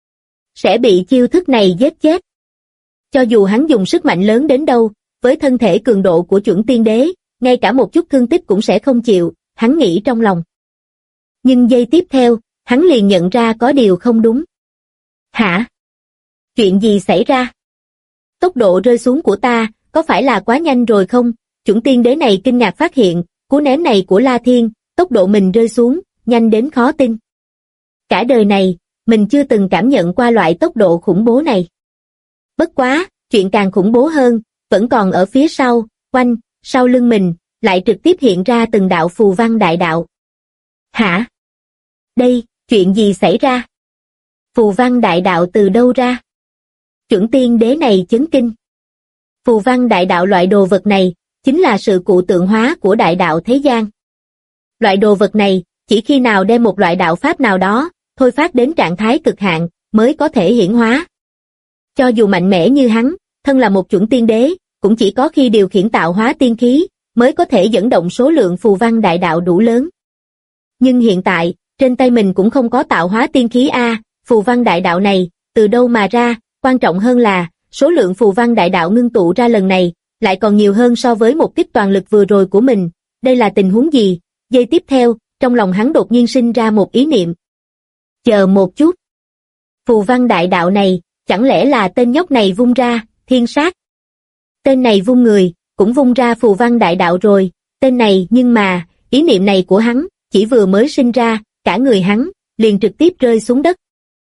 Sẽ bị chiêu thức này giết chết. Cho dù hắn dùng sức mạnh lớn đến đâu, với thân thể cường độ của chuẩn tiên đế, ngay cả một chút thương tích cũng sẽ không chịu, hắn nghĩ trong lòng. Nhưng giây tiếp theo, hắn liền nhận ra có điều không đúng. Hả? Chuyện gì xảy ra? Tốc độ rơi xuống của ta, có phải là quá nhanh rồi không? Chuẩn tiên đế này kinh ngạc phát hiện, cú ném này của La Thiên, tốc độ mình rơi xuống, nhanh đến khó tin. Cả đời này, mình chưa từng cảm nhận qua loại tốc độ khủng bố này. Bất quá, chuyện càng khủng bố hơn, vẫn còn ở phía sau, quanh, sau lưng mình, lại trực tiếp hiện ra từng đạo phù văn đại đạo. Hả? Đây, chuyện gì xảy ra? Phù văn đại đạo từ đâu ra? Chuẩn tiên đế này chấn kinh. Phù văn đại đạo loại đồ vật này, chính là sự cụ tượng hóa của đại đạo thế gian. Loại đồ vật này, chỉ khi nào đem một loại đạo pháp nào đó, thôi phát đến trạng thái cực hạn, mới có thể hiển hóa. Cho dù mạnh mẽ như hắn, thân là một chuẩn tiên đế, cũng chỉ có khi điều khiển tạo hóa tiên khí, mới có thể dẫn động số lượng phù văn đại đạo đủ lớn. Nhưng hiện tại, trên tay mình cũng không có tạo hóa tiên khí phù văn đại đạo này, từ đâu mà ra, quan trọng hơn là, số lượng phù văn đại đạo ngưng tụ ra lần này, lại còn nhiều hơn so với một kích toàn lực vừa rồi của mình, đây là tình huống gì? Giây tiếp theo, trong lòng hắn đột nhiên sinh ra một ý niệm. Chờ một chút. Phù văn đại đạo này, chẳng lẽ là tên nhóc này vung ra, thiên sát? Tên này vung người, cũng vung ra phù văn đại đạo rồi, tên này nhưng mà, ý niệm này của hắn, chỉ vừa mới sinh ra, cả người hắn, liền trực tiếp rơi xuống đất.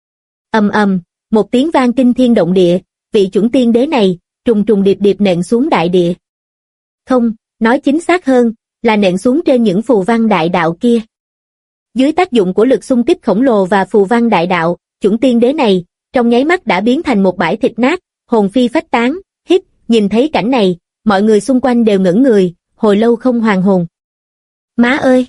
Ầm ầm, một tiếng vang kinh thiên động địa, vị chuẩn tiên đế này, trùng trùng điệp điệp nện xuống đại địa. Không, nói chính xác hơn, là nện xuống trên những phù văn đại đạo kia. Dưới tác dụng của lực xung kích khổng lồ và phù văn đại đạo, chuẩn tiên đế này, trong nháy mắt đã biến thành một bãi thịt nát, hồn phi phách tán, nhìn thấy cảnh này, mọi người xung quanh đều ngẩn người, hồi lâu không hoàn hồn. Má ơi!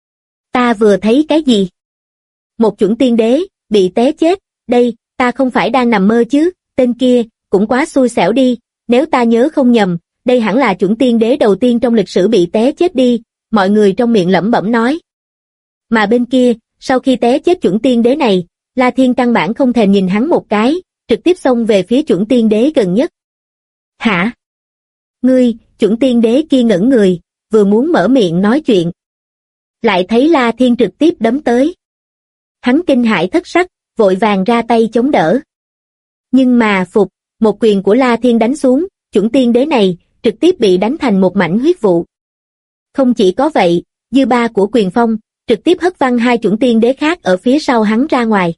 Ta vừa thấy cái gì? Một chuẩn tiên đế, bị té chết, đây, ta không phải đang nằm mơ chứ, tên kia, cũng quá xui xẻo đi, nếu ta nhớ không nhầm, đây hẳn là chuẩn tiên đế đầu tiên trong lịch sử bị té chết đi, mọi người trong miệng lẩm bẩm nói. Mà bên kia, sau khi té chết chuẩn tiên đế này, La Thiên căn bản không thèm nhìn hắn một cái, trực tiếp xông về phía chuẩn tiên đế gần nhất. Hả? Ngươi, chuẩn tiên đế kia ngẩn người, vừa muốn mở miệng nói chuyện. Lại thấy La Thiên trực tiếp đấm tới. Hắn kinh hãi thất sắc, vội vàng ra tay chống đỡ. Nhưng mà một quyền của La Thiên đánh xuống, chuẩn tiên đế này, trực tiếp bị đánh thành một mảnh huyết vụ. Không chỉ có vậy, dư ba của quyền phong, trực tiếp hất văng hai chuẩn tiên đế khác ở phía sau hắn ra ngoài.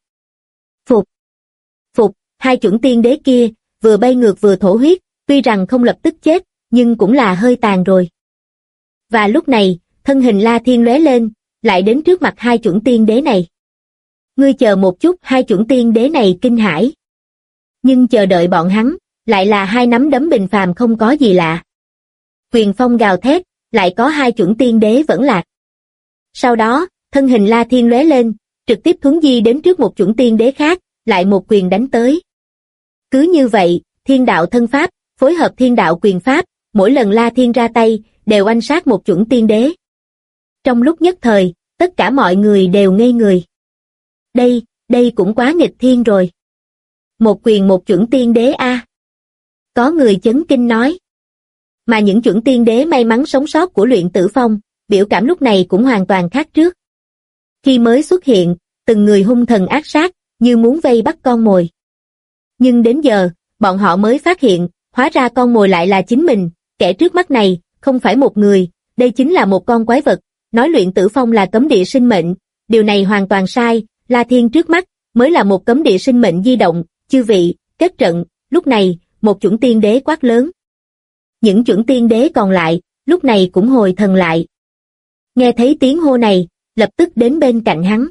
Hai chuẩn tiên đế kia, vừa bay ngược vừa thổ huyết, tuy rằng không lập tức chết, nhưng cũng là hơi tàn rồi. Và lúc này, thân hình La Thiên lóe lên, lại đến trước mặt hai chuẩn tiên đế này. Ngươi chờ một chút, hai chuẩn tiên đế này kinh hãi. Nhưng chờ đợi bọn hắn, lại là hai nắm đấm bình phàm không có gì lạ. Quyền phong gào thét, lại có hai chuẩn tiên đế vẫn lạc. Sau đó, thân hình La Thiên lóe lên, trực tiếp thuấn di đến trước một chuẩn tiên đế khác, lại một quyền đánh tới. Cứ như vậy, thiên đạo thân pháp, phối hợp thiên đạo quyền pháp, mỗi lần La Thiên ra tay, đều oanh sát một chuẩn tiên đế. Trong lúc nhất thời, tất cả mọi người đều ngây người. Đây cũng quá nghịch thiên rồi. Một quyền một chuẩn tiên đế Có người chấn kinh nói. Mà những chuẩn tiên đế may mắn sống sót của Luyện Tử Phong, biểu cảm lúc này cũng hoàn toàn khác trước. Khi mới xuất hiện, từng người hung thần ác sát, như muốn vây bắt con mồi. Nhưng đến giờ, bọn họ mới phát hiện, hóa ra con mồi lại là chính mình, kẻ trước mắt này, không phải một người, đây chính là một con quái vật, nói Luyện Tử Phong là cấm địa sinh mệnh, điều này hoàn toàn sai, La Thiên trước mắt, mới là một cấm địa sinh mệnh di động, chư vị, kết trận, lúc này, một chuẩn tiên đế quát lớn. Những chuẩn tiên đế còn lại, lúc này cũng hồi thần lại. Nghe thấy tiếng hô này, lập tức đến bên cạnh hắn.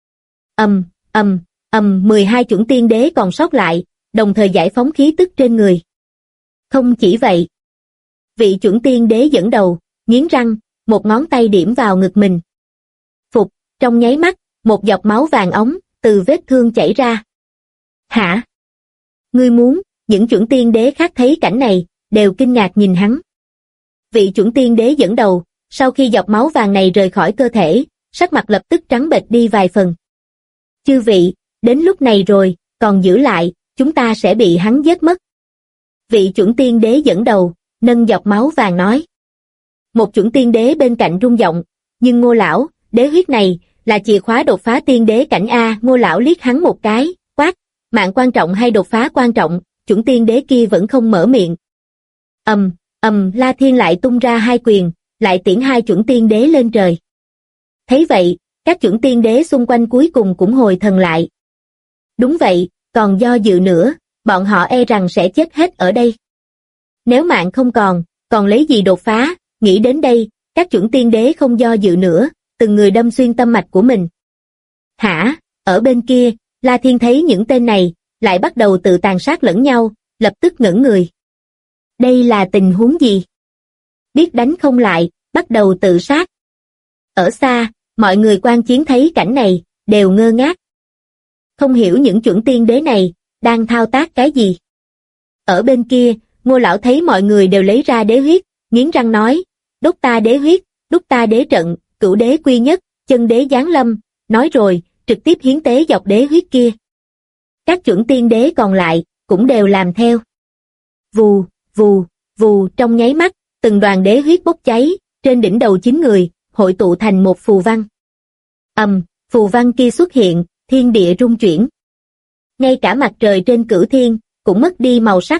12 chuẩn tiên đế còn sót lại, đồng thời giải phóng khí tức trên người. Không chỉ vậy. Vị chuẩn tiên đế dẫn đầu, nghiến răng, một ngón tay điểm vào ngực mình. Trong nháy mắt, một giọt máu vàng óng, từ vết thương chảy ra. Hả? Ngươi muốn, những chuẩn tiên đế khác thấy cảnh này, đều kinh ngạc nhìn hắn. Vị chuẩn tiên đế dẫn đầu, sau khi giọt máu vàng này rời khỏi cơ thể, sắc mặt lập tức trắng bệch đi vài phần. Chư vị, đến lúc này rồi, còn giữ lại, chúng ta sẽ bị hắn giết mất. Vị chuẩn tiên đế dẫn đầu, nâng giọt máu vàng nói. Một chuẩn tiên đế bên cạnh rung giọng, nhưng Ngô lão, đế huyết này, là chìa khóa đột phá tiên đế cảnh Ngô lão liếc hắn một cái, quát, mạng quan trọng hay đột phá quan trọng, chuẩn tiên đế kia vẫn không mở miệng. La Thiên lại tung ra hai quyền, lại tiễn hai chuẩn tiên đế lên trời. Thấy vậy, các chuẩn tiên đế xung quanh cuối cùng cũng hồi thần lại. Đúng vậy, còn do dự nữa, bọn họ e rằng sẽ chết hết ở đây. Nếu mạng không còn lấy gì đột phá, nghĩ đến đây, các chuẩn tiên đế không do dự nữa, từng người đâm xuyên tâm mạch của mình. Hả? Ở bên kia, La Thiên thấy những tên này, lại bắt đầu tự tàn sát lẫn nhau, lập tức ngẩn người. Đây là tình huống gì? Biết đánh không lại, bắt đầu tự sát. Ở xa, mọi người quan chiến thấy cảnh này, đều ngơ ngác. Không hiểu những chuẩn tiên đế này, đang thao tác cái gì. Ở bên kia, Ngô lão thấy mọi người đều lấy ra đế huyết, nghiến răng nói, đốt ta đế huyết, đốt ta đế trận, cửu đế quy nhất, chân đế giáng lâm, nói rồi, trực tiếp hiến tế dọc đế huyết kia. Các chuẩn tiên đế còn lại, cũng đều làm theo. Vù, vù, vù, trong nháy mắt, từng đoàn đế huyết bốc cháy, trên đỉnh đầu 9 người, hội tụ thành một phù văn. Phù văn kia xuất hiện, thiên địa rung chuyển. Ngay cả mặt trời trên cửu thiên, cũng mất đi màu sắc.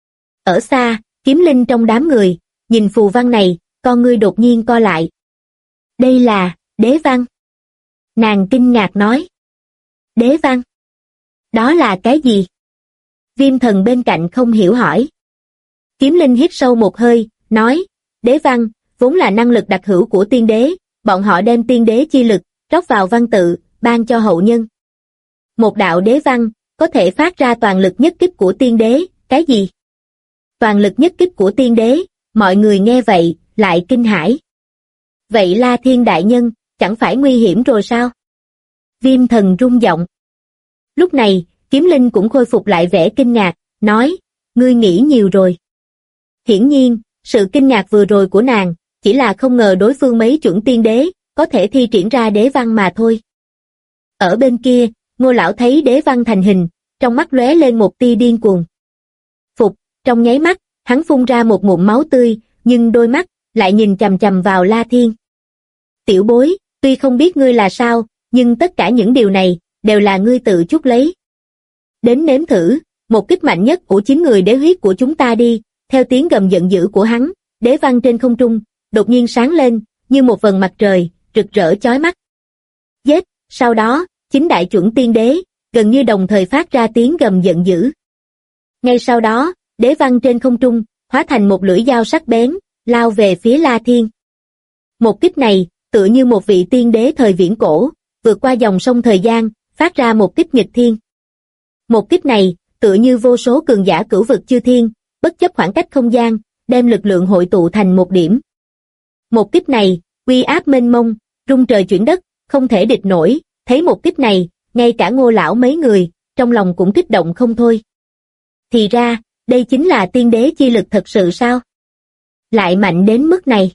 Ở xa, Kiếm Linh trong đám người, nhìn phù văn này, con ngươi đột nhiên co lại. Đây là, đế văn. Nàng kinh ngạc nói. Đế văn? Đó là cái gì? Viêm thần bên cạnh không hiểu hỏi. Kiếm Linh hít sâu một hơi, nói, đế văn, vốn là năng lực đặc hữu của tiên đế, bọn họ đem tiên đế chi lực, rót vào văn tự, ban cho hậu nhân. Một đạo đế văn, có thể phát ra toàn lực nhất kích của tiên đế, cái gì? Toàn lực nhất kích của tiên đế, mọi người nghe vậy, lại kinh hãi. Vậy La Thiên đại nhân, chẳng phải nguy hiểm rồi sao? Viêm thần rung giọng. Lúc này, Kiếm Linh cũng khôi phục lại vẻ kinh ngạc, nói, ngươi nghĩ nhiều rồi. Hiển nhiên, sự kinh ngạc vừa rồi của nàng, chỉ là không ngờ đối phương mấy chuẩn tiên đế, có thể thi triển ra đế văn mà thôi. Ở bên kia, Ngô lão thấy đế văn thành hình, trong mắt lóe lên một tia điên cuồng. Phục, trong nháy mắt, hắn phun ra một ngụm máu tươi, nhưng đôi mắt lại nhìn chằm chằm vào La Thiên. Tiểu bối, tuy không biết ngươi là sao, nhưng tất cả những điều này đều là ngươi tự chuốc lấy. Đến nếm thử, một kích mạnh nhất của 9 người đế huyết của chúng ta đi. Theo tiếng gầm giận dữ của hắn, đế văn trên không trung đột nhiên sáng lên, như một vầng mặt trời, rực rỡ chói mắt. Giết, sau đó, 9 đại chuẩn tiên đế, gần như đồng thời phát ra tiếng gầm giận dữ. Ngay sau đó, đế văn trên không trung, hóa thành một lưỡi dao sắc bén, lao về phía La Thiên. Một kích này, tựa như một vị tiên đế thời viễn cổ, vượt qua dòng sông thời gian, phát ra một kích nghịch thiên. Một kích này, tựa như vô số cường giả cửu vực chư thiên, bất chấp khoảng cách không gian, đem lực lượng hội tụ thành một điểm. Một kích này, uy áp mênh mông, rung trời chuyển đất, không thể địch nổi, thấy một kích này, ngay cả Ngô lão mấy người, trong lòng cũng kích động không thôi. Thì ra, đây chính là tiên đế chi lực thật sự sao? Lại mạnh đến mức này.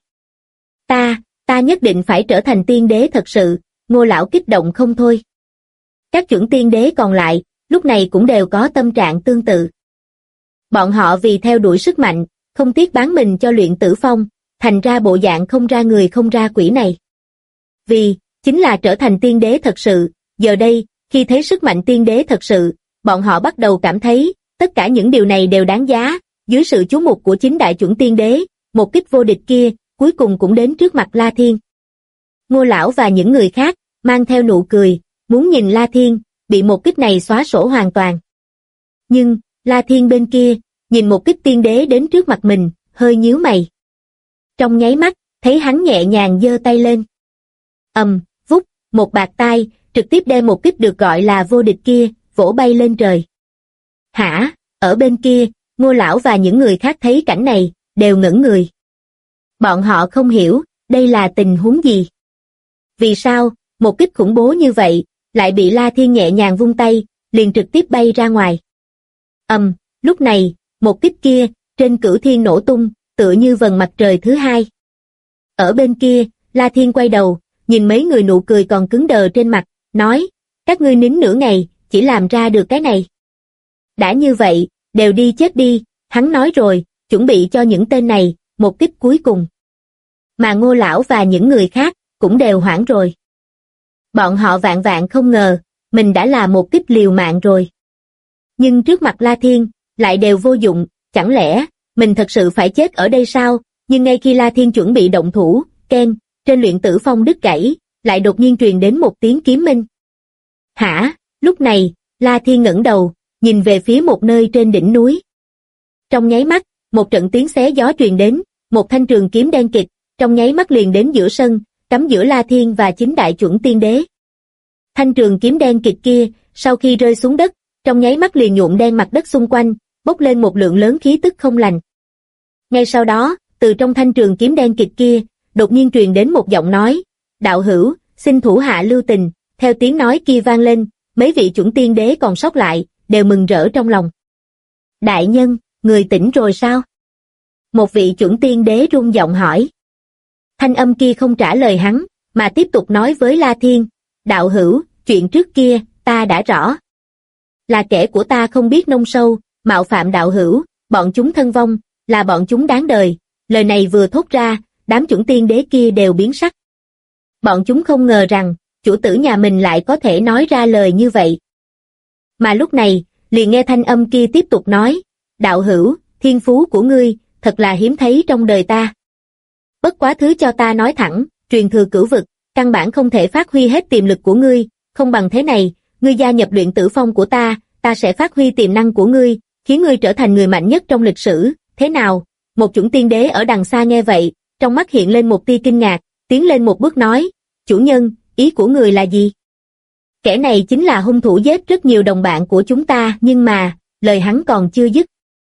Ta nhất định phải trở thành tiên đế thật sự, Ngô lão kích động không thôi. Các chuẩn tiên đế còn lại, lúc này cũng đều có tâm trạng tương tự. Bọn họ vì theo đuổi sức mạnh, không tiếc bán mình cho luyện tử phong, thành ra bộ dạng không ra người không ra quỷ này. Vì, chính là trở thành tiên đế thật sự, giờ đây, khi thấy sức mạnh tiên đế thật sự, bọn họ bắt đầu cảm thấy, tất cả những điều này đều đáng giá, dưới sự chú mục của 9 đại chuẩn tiên đế, một kích vô địch kia, cuối cùng cũng đến trước mặt La Thiên. Ngô lão và những người khác, mang theo nụ cười, muốn nhìn La Thiên, bị một kích này xóa sổ hoàn toàn. Nhưng, La Thiên bên kia, nhìn một kích tiên đế đến trước mặt mình, hơi nhíu mày. Trong nháy mắt, thấy hắn nhẹ nhàng giơ tay lên. Vút, một bạt tai, trực tiếp đem một kích được gọi là vô địch kia, vỗ bay lên trời. Hả? Ở bên kia, Ngô lão và những người khác thấy cảnh này, đều ngẩn người. Bọn họ không hiểu, đây là tình huống gì? Vì sao, một kích khủng bố như vậy, lại bị La Thiên nhẹ nhàng vung tay, liền trực tiếp bay ra ngoài. Lúc này, một kích kia, trên cửu thiên nổ tung, tựa như vầng mặt trời thứ hai. Ở bên kia, La Thiên quay đầu, nhìn mấy người nụ cười còn cứng đờ trên mặt, nói, các ngươi nín nửa ngày, chỉ làm ra được cái này. Đã như vậy, đều đi chết đi, hắn nói rồi, chuẩn bị cho những tên này, một kích cuối cùng. Mà Ngô lão và những người khác, cũng đều hoảng rồi. Bọn họ vạn vạn không ngờ, mình đã là một kích liều mạng rồi. Nhưng trước mặt La Thiên, lại đều vô dụng, chẳng lẽ, mình thật sự phải chết ở đây sao? Nhưng ngay khi La Thiên chuẩn bị động thủ, keng, trên luyện tử phong đứt gãy, lại đột nhiên truyền đến một tiếng kiếm minh. Hả? Lúc này, La Thiên ngẩng đầu, nhìn về phía một nơi trên đỉnh núi. Trong nháy mắt, một trận tiếng xé gió truyền đến, một thanh trường kiếm đen kịt, trong nháy mắt liền đến giữa sân, cắm giữa La Thiên và 9 đại chuẩn tiên đế. Thanh trường kiếm đen kịt kia, sau khi rơi xuống đất, trong nháy mắt liền nhuộm đen mặt đất xung quanh, bốc lên một lượng lớn khí tức không lành. Ngay sau đó, từ trong thanh trường kiếm đen kịt kia, đột nhiên truyền đến một giọng nói, đạo hữu, xin thủ hạ lưu tình. Theo tiếng nói kia vang lên, mấy vị chuẩn tiên đế còn sót lại, đều mừng rỡ trong lòng. Đại nhân, người tỉnh rồi sao? Một vị chuẩn tiên đế rung giọng hỏi. Thanh âm kia không trả lời hắn, mà tiếp tục nói với La Thiên, đạo hữu, chuyện trước kia, ta đã rõ. Là kẻ của ta không biết nông sâu, mạo phạm đạo hữu, bọn chúng thân vong, là bọn chúng đáng đời. Lời này vừa thốt ra, đám chuẩn tiên đế kia đều biến sắc. Bọn chúng không ngờ rằng, chủ tử nhà mình lại có thể nói ra lời như vậy. Mà lúc này, liền nghe thanh âm kia tiếp tục nói, đạo hữu, thiên phú của ngươi, thật là hiếm thấy trong đời ta. Bất quá thứ cho ta nói thẳng, truyền thừa cửu vực, căn bản không thể phát huy hết tiềm lực của ngươi, không bằng thế này, ngươi gia nhập luyện tử phong của ta sẽ phát huy tiềm năng của ngươi, khiến ngươi trở thành người mạnh nhất trong lịch sử, thế nào? Một chuẩn tiên đế ở đằng xa nghe vậy, trong mắt hiện lên một tia kinh ngạc, tiến lên một bước nói, chủ nhân, ý của người là gì? Kẻ này chính là hung thủ giết rất nhiều đồng bạn của chúng ta, nhưng mà, lời hắn còn chưa dứt.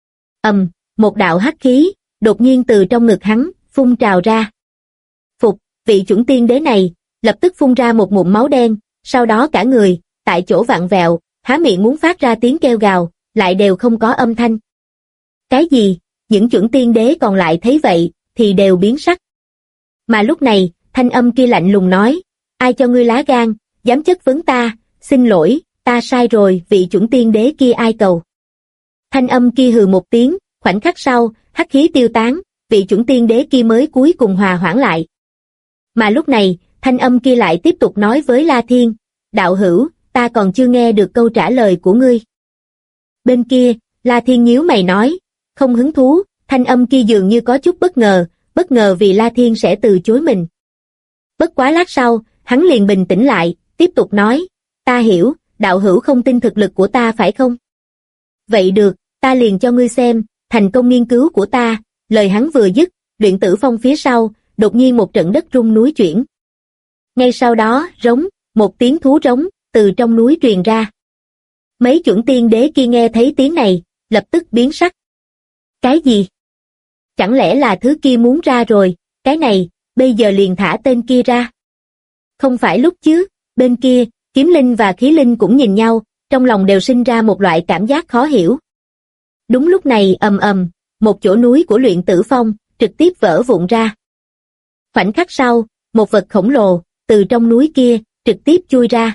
Một đạo hắc khí, đột nhiên từ trong ngực hắn, phun trào ra. Phục, vị chuẩn tiên đế này, lập tức phun ra một ngụm máu đen, sau đó cả người, tại chỗ vặn vẹo, há miệng muốn phát ra tiếng kêu gào, lại đều không có âm thanh. Cái gì? Những chuẩn tiên đế còn lại thấy vậy, thì đều biến sắc. Mà lúc này, thanh âm kia lạnh lùng nói, ai cho ngươi lá gan, dám chất vấn ta, xin lỗi, ta sai rồi, vị chuẩn tiên đế kia ai cầu. Thanh âm kia hừ một tiếng, khoảnh khắc sau, hắc khí tiêu tán, vị chuẩn tiên đế kia mới cuối cùng hòa hoãn lại. Mà lúc này, thanh âm kia lại tiếp tục nói với La Thiên, đạo hữu, ta còn chưa nghe được câu trả lời của ngươi. Bên kia, La Thiên nhíu mày nói, không hứng thú, thanh âm kia dường như có chút bất ngờ vì La Thiên sẽ từ chối mình. Bất quá lát sau, hắn liền bình tĩnh lại, tiếp tục nói, ta hiểu, đạo hữu không tin thực lực của ta phải không? Vậy được, ta liền cho ngươi xem, thành công nghiên cứu của ta. Lời hắn vừa dứt, luyện tử phong phía sau, đột nhiên một trận đất rung núi chuyển. Ngay sau đó, một tiếng thú rống, từ trong núi truyền ra. Mấy chuẩn tiên đế kia nghe thấy tiếng này, lập tức biến sắc. Cái gì? Chẳng lẽ là thứ kia muốn ra rồi, cái này, bây giờ liền thả tên kia ra. Không phải lúc chứ, bên kia, kiếm linh và khí linh cũng nhìn nhau, trong lòng đều sinh ra một loại cảm giác khó hiểu. Đúng lúc này một chỗ núi của luyện tử phong, trực tiếp vỡ vụn ra. Khoảnh khắc sau, một vật khổng lồ, từ trong núi kia, trực tiếp chui ra.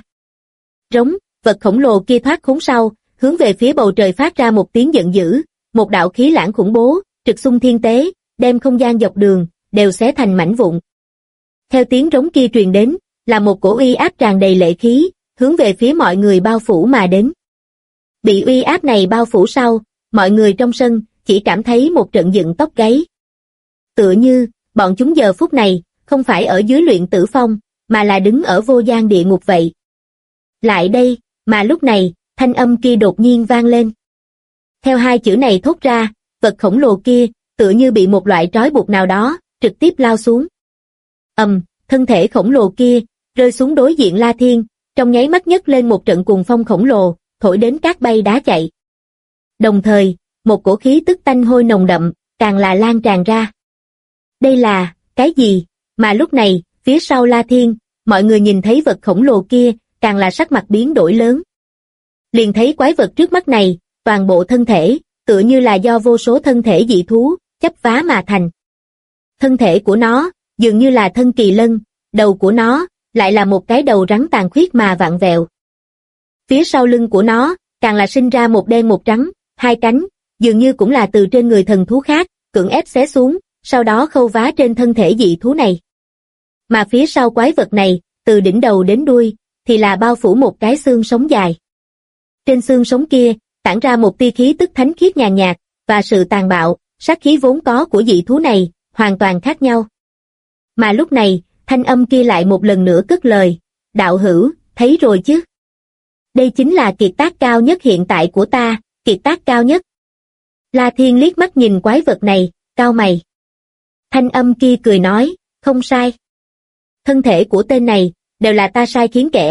Vật khổng lồ kia thoát khốn sau, hướng về phía bầu trời phát ra một tiếng giận dữ, một đạo khí lãng khủng bố, trực xung thiên tế, đem không gian dọc đường, đều xé thành mảnh vụn. Theo tiếng rống kia truyền đến, là một cổ uy áp tràn đầy lệ khí, hướng về phía mọi người bao phủ mà đến. Bị uy áp này bao phủ sau, mọi người trong sân, chỉ cảm thấy một trận dựng tóc gáy. Tựa như, bọn chúng giờ phút này, không phải ở dưới luyện tử phong, mà là đứng ở vô gian địa ngục vậy. Lại đây, mà lúc này, thanh âm kia đột nhiên vang lên. Theo hai chữ này thốt ra, vật khổng lồ kia, tựa như bị một loại trói buộc nào đó, trực tiếp lao xuống. Thân thể khổng lồ kia, rơi xuống đối diện La Thiên, trong nháy mắt nhấc lên một trận cuồng phong khổng lồ, thổi đến cát bay đá chạy. Đồng thời, một cổ khí tức tanh hôi nồng đậm, càng là lan tràn ra. Đây là, cái gì? Mà lúc này, phía sau La Thiên, mọi người nhìn thấy vật khổng lồ kia, càng là sắc mặt biến đổi lớn. Liền thấy quái vật trước mắt này, toàn bộ thân thể, tựa như là do vô số thân thể dị thú, chấp vá mà thành. Thân thể của nó, dường như là thân kỳ lân, đầu của nó, lại là một cái đầu rắn tàn khuyết mà vặn vẹo. Phía sau lưng của nó, càng là sinh ra một đen một trắng, hai cánh, dường như cũng là từ trên người thần thú khác, cưỡng ép xé xuống, sau đó khâu vá trên thân thể dị thú này. Mà phía sau quái vật này, từ đỉnh đầu đến đuôi, thì là bao phủ một cái xương sống dài. Trên xương sống kia, tản ra một tia khí tức thánh khiết nhàn nhạt, và sự tàn bạo, sát khí vốn có của dị thú này, hoàn toàn khác nhau. Mà lúc này, thanh âm kia lại một lần nữa cất lời, đạo hữu, thấy rồi chứ? Đây chính là kiệt tác cao nhất hiện tại của ta, kiệt tác cao nhất. La Thiên liếc mắt nhìn quái vật này, cau mày. Thanh âm kia cười nói, không sai. Thân thể của tên này, đều là ta sai khiến kẻ,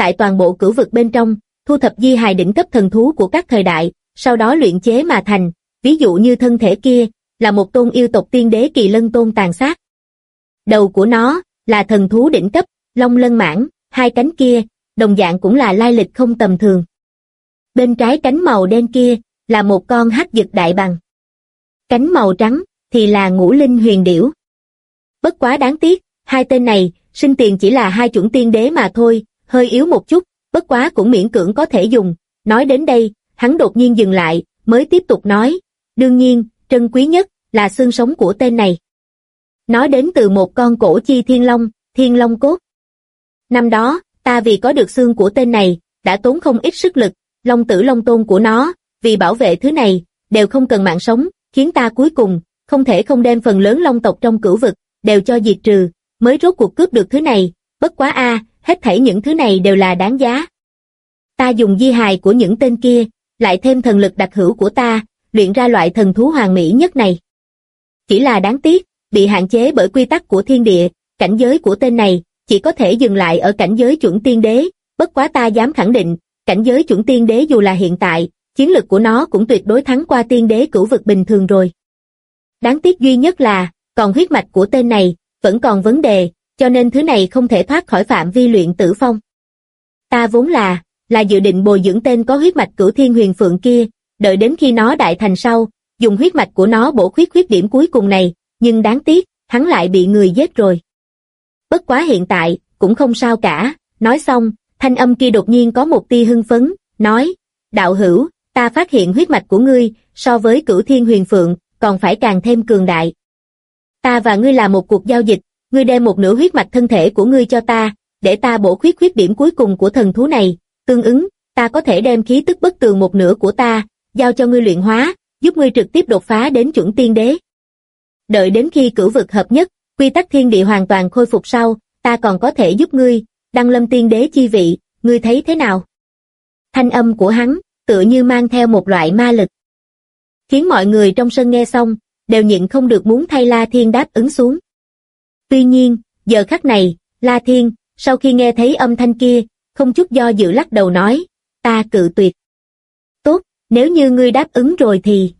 tại toàn bộ cửu vực bên trong, thu thập di hài đỉnh cấp thần thú của các thời đại, sau đó luyện chế mà thành, ví dụ như thân thể kia, là một tôn yêu tộc tiên đế kỳ lân tôn tàn sát. Đầu của nó, là thần thú đỉnh cấp, long lân mãng, hai cánh kia, đồng dạng cũng là lai lịch không tầm thường. Bên trái cánh màu đen kia, là một con hắc dực đại bàng. Cánh màu trắng, thì là ngũ linh huyền điểu. Bất quá đáng tiếc, hai tên này, sinh tiền chỉ là hai chủng tiên đế mà thôi, hơi yếu một chút, bất quá cũng miễn cưỡng có thể dùng. Nói đến đây, hắn đột nhiên dừng lại, mới tiếp tục nói, đương nhiên, trân quý nhất, là xương sống của tên này. Nó đến từ một con cổ chi thiên long cốt. Năm đó, ta vì có được xương của tên này, đã tốn không ít sức lực, long tử long tôn của nó, vì bảo vệ thứ này, đều không cần mạng sống, khiến ta cuối cùng, không thể không đem phần lớn long tộc trong cửu vực, đều cho diệt trừ, mới rốt cuộc cướp được thứ này, bất quá hết thảy những thứ này đều là đáng giá. Ta dùng di hài của những tên kia, lại thêm thần lực đặc hữu của ta, luyện ra loại thần thú hoàn mỹ nhất này. Chỉ là đáng tiếc, bị hạn chế bởi quy tắc của thiên địa, cảnh giới của tên này, chỉ có thể dừng lại ở cảnh giới chuẩn tiên đế, bất quá ta dám khẳng định, cảnh giới chuẩn tiên đế dù là hiện tại, chiến lực của nó cũng tuyệt đối thắng qua tiên đế cửu vực bình thường rồi. Đáng tiếc duy nhất là, còn huyết mạch của tên này, vẫn còn vấn đề, cho nên thứ này không thể thoát khỏi phạm vi luyện tử phong. Ta vốn là dự định bồi dưỡng tên có huyết mạch Cửu Thiên Huyền Phượng kia, đợi đến khi nó đại thành sau, dùng huyết mạch của nó bổ khuyết điểm cuối cùng này, nhưng đáng tiếc, hắn lại bị người giết rồi. Bất quá hiện tại, cũng không sao cả, nói xong, thanh âm kia đột nhiên có một tia hưng phấn, nói, đạo hữu, ta phát hiện huyết mạch của ngươi, so với Cửu Thiên Huyền Phượng, còn phải càng thêm cường đại. Ta và ngươi làm một cuộc giao dịch, ngươi đem một nửa huyết mạch thân thể của ngươi cho ta, để ta bổ khuyết điểm cuối cùng của thần thú này, tương ứng, ta có thể đem khí tức bất tường một nửa của ta, giao cho ngươi luyện hóa, giúp ngươi trực tiếp đột phá đến chuẩn tiên đế. Đợi đến khi cửu vực hợp nhất, quy tắc thiên địa hoàn toàn khôi phục sau, ta còn có thể giúp ngươi, đăng lâm tiên đế chi vị, ngươi thấy thế nào? Thanh âm của hắn, tựa như mang theo một loại ma lực. Khiến mọi người trong sân nghe xong, đều nhịn không được muốn thay La Thiên đáp ứng xuống. Tuy nhiên, giờ khắc này, La Thiên, sau khi nghe thấy âm thanh kia, không chút do dự lắc đầu nói, ta cự tuyệt. Tốt, nếu như ngươi đáp ứng rồi thì,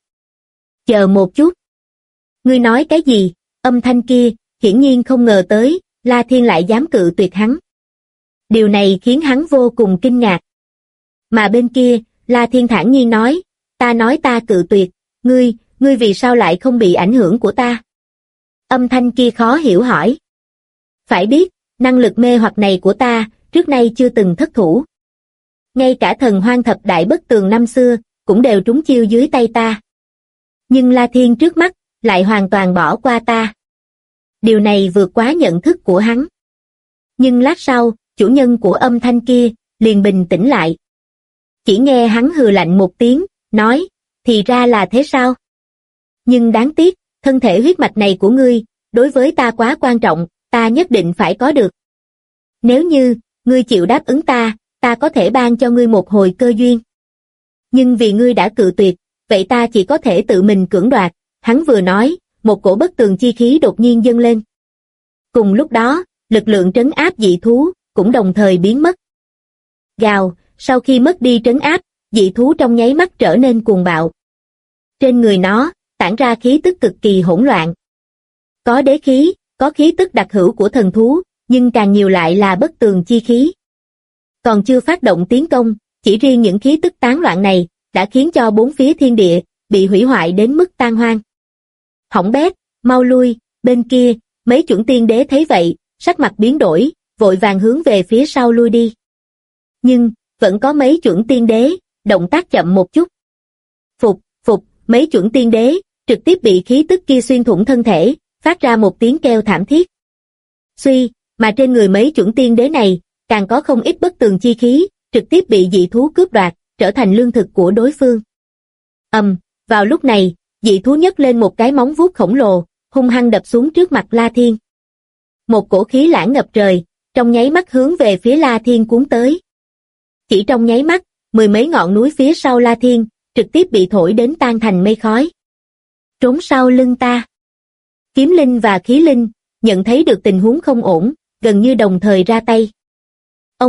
chờ một chút. Ngươi nói cái gì? Âm thanh kia, hiển nhiên không ngờ tới, La Thiên lại dám cự tuyệt hắn. Điều này khiến hắn vô cùng kinh ngạc. Mà bên kia, La Thiên thản nhiên nói, ta nói ta cự tuyệt, ngươi vì sao lại không bị ảnh hưởng của ta? Âm thanh kia khó hiểu hỏi. Phải biết, năng lực mê hoặc này của ta, trước nay chưa từng thất thủ. Ngay cả thần hoang thập đại bất tường năm xưa, cũng đều trúng chiêu dưới tay ta. Nhưng La Thiên trước mắt, lại hoàn toàn bỏ qua ta. Điều này vượt quá nhận thức của hắn. Nhưng lát sau, chủ nhân của âm thanh kia, liền bình tĩnh lại. Chỉ nghe hắn hừ lạnh một tiếng, nói, thì ra là thế sao? Nhưng đáng tiếc, thân thể huyết mạch này của ngươi, đối với ta quá quan trọng, ta nhất định phải có được. Nếu như, ngươi chịu đáp ứng ta, ta có thể ban cho ngươi một hồi cơ duyên. Nhưng vì ngươi đã cự tuyệt, vậy ta chỉ có thể tự mình cưỡng đoạt. Hắn vừa nói, một cổ bất tường chi khí đột nhiên dâng lên. Cùng lúc đó, lực lượng trấn áp dị thú, cũng đồng thời biến mất. Gào, sau khi mất đi trấn áp, dị thú trong nháy mắt trở nên cuồng bạo. Trên người nó, tản ra khí tức cực kỳ hỗn loạn. Có đế khí, có khí tức đặc hữu của thần thú, nhưng càng nhiều lại là bất tường chi khí. Còn chưa phát động tiến công, chỉ riêng những khí tức tán loạn này, đã khiến cho bốn phía thiên địa, bị hủy hoại đến mức tan hoang. Hỏng bét, mau lui, bên kia, mấy chuẩn tiên đế thấy vậy, sắc mặt biến đổi, vội vàng hướng về phía sau lui đi. Nhưng, vẫn có mấy chuẩn tiên đế, động tác chậm một chút. Phục, mấy chuẩn tiên đế, trực tiếp bị khí tức kia xuyên thủng thân thể, phát ra một tiếng kêu thảm thiết. Suy, mà trên người mấy chuẩn tiên đế này, càng có không ít bất tường chi khí, trực tiếp bị dị thú cướp đoạt, trở thành lương thực của đối phương. Vào lúc này, dị thú nhấc lên một cái móng vuốt khổng lồ, hung hăng đập xuống trước mặt La Thiên. Một cổ khí lãng ngập trời, trong nháy mắt hướng về phía La Thiên cuốn tới. Chỉ trong nháy mắt, mười mấy ngọn núi phía sau La Thiên, trực tiếp bị thổi đến tan thành mây khói. Trốn sau lưng ta. Kiếm linh và khí linh, nhận thấy được tình huống không ổn, gần như đồng thời ra tay.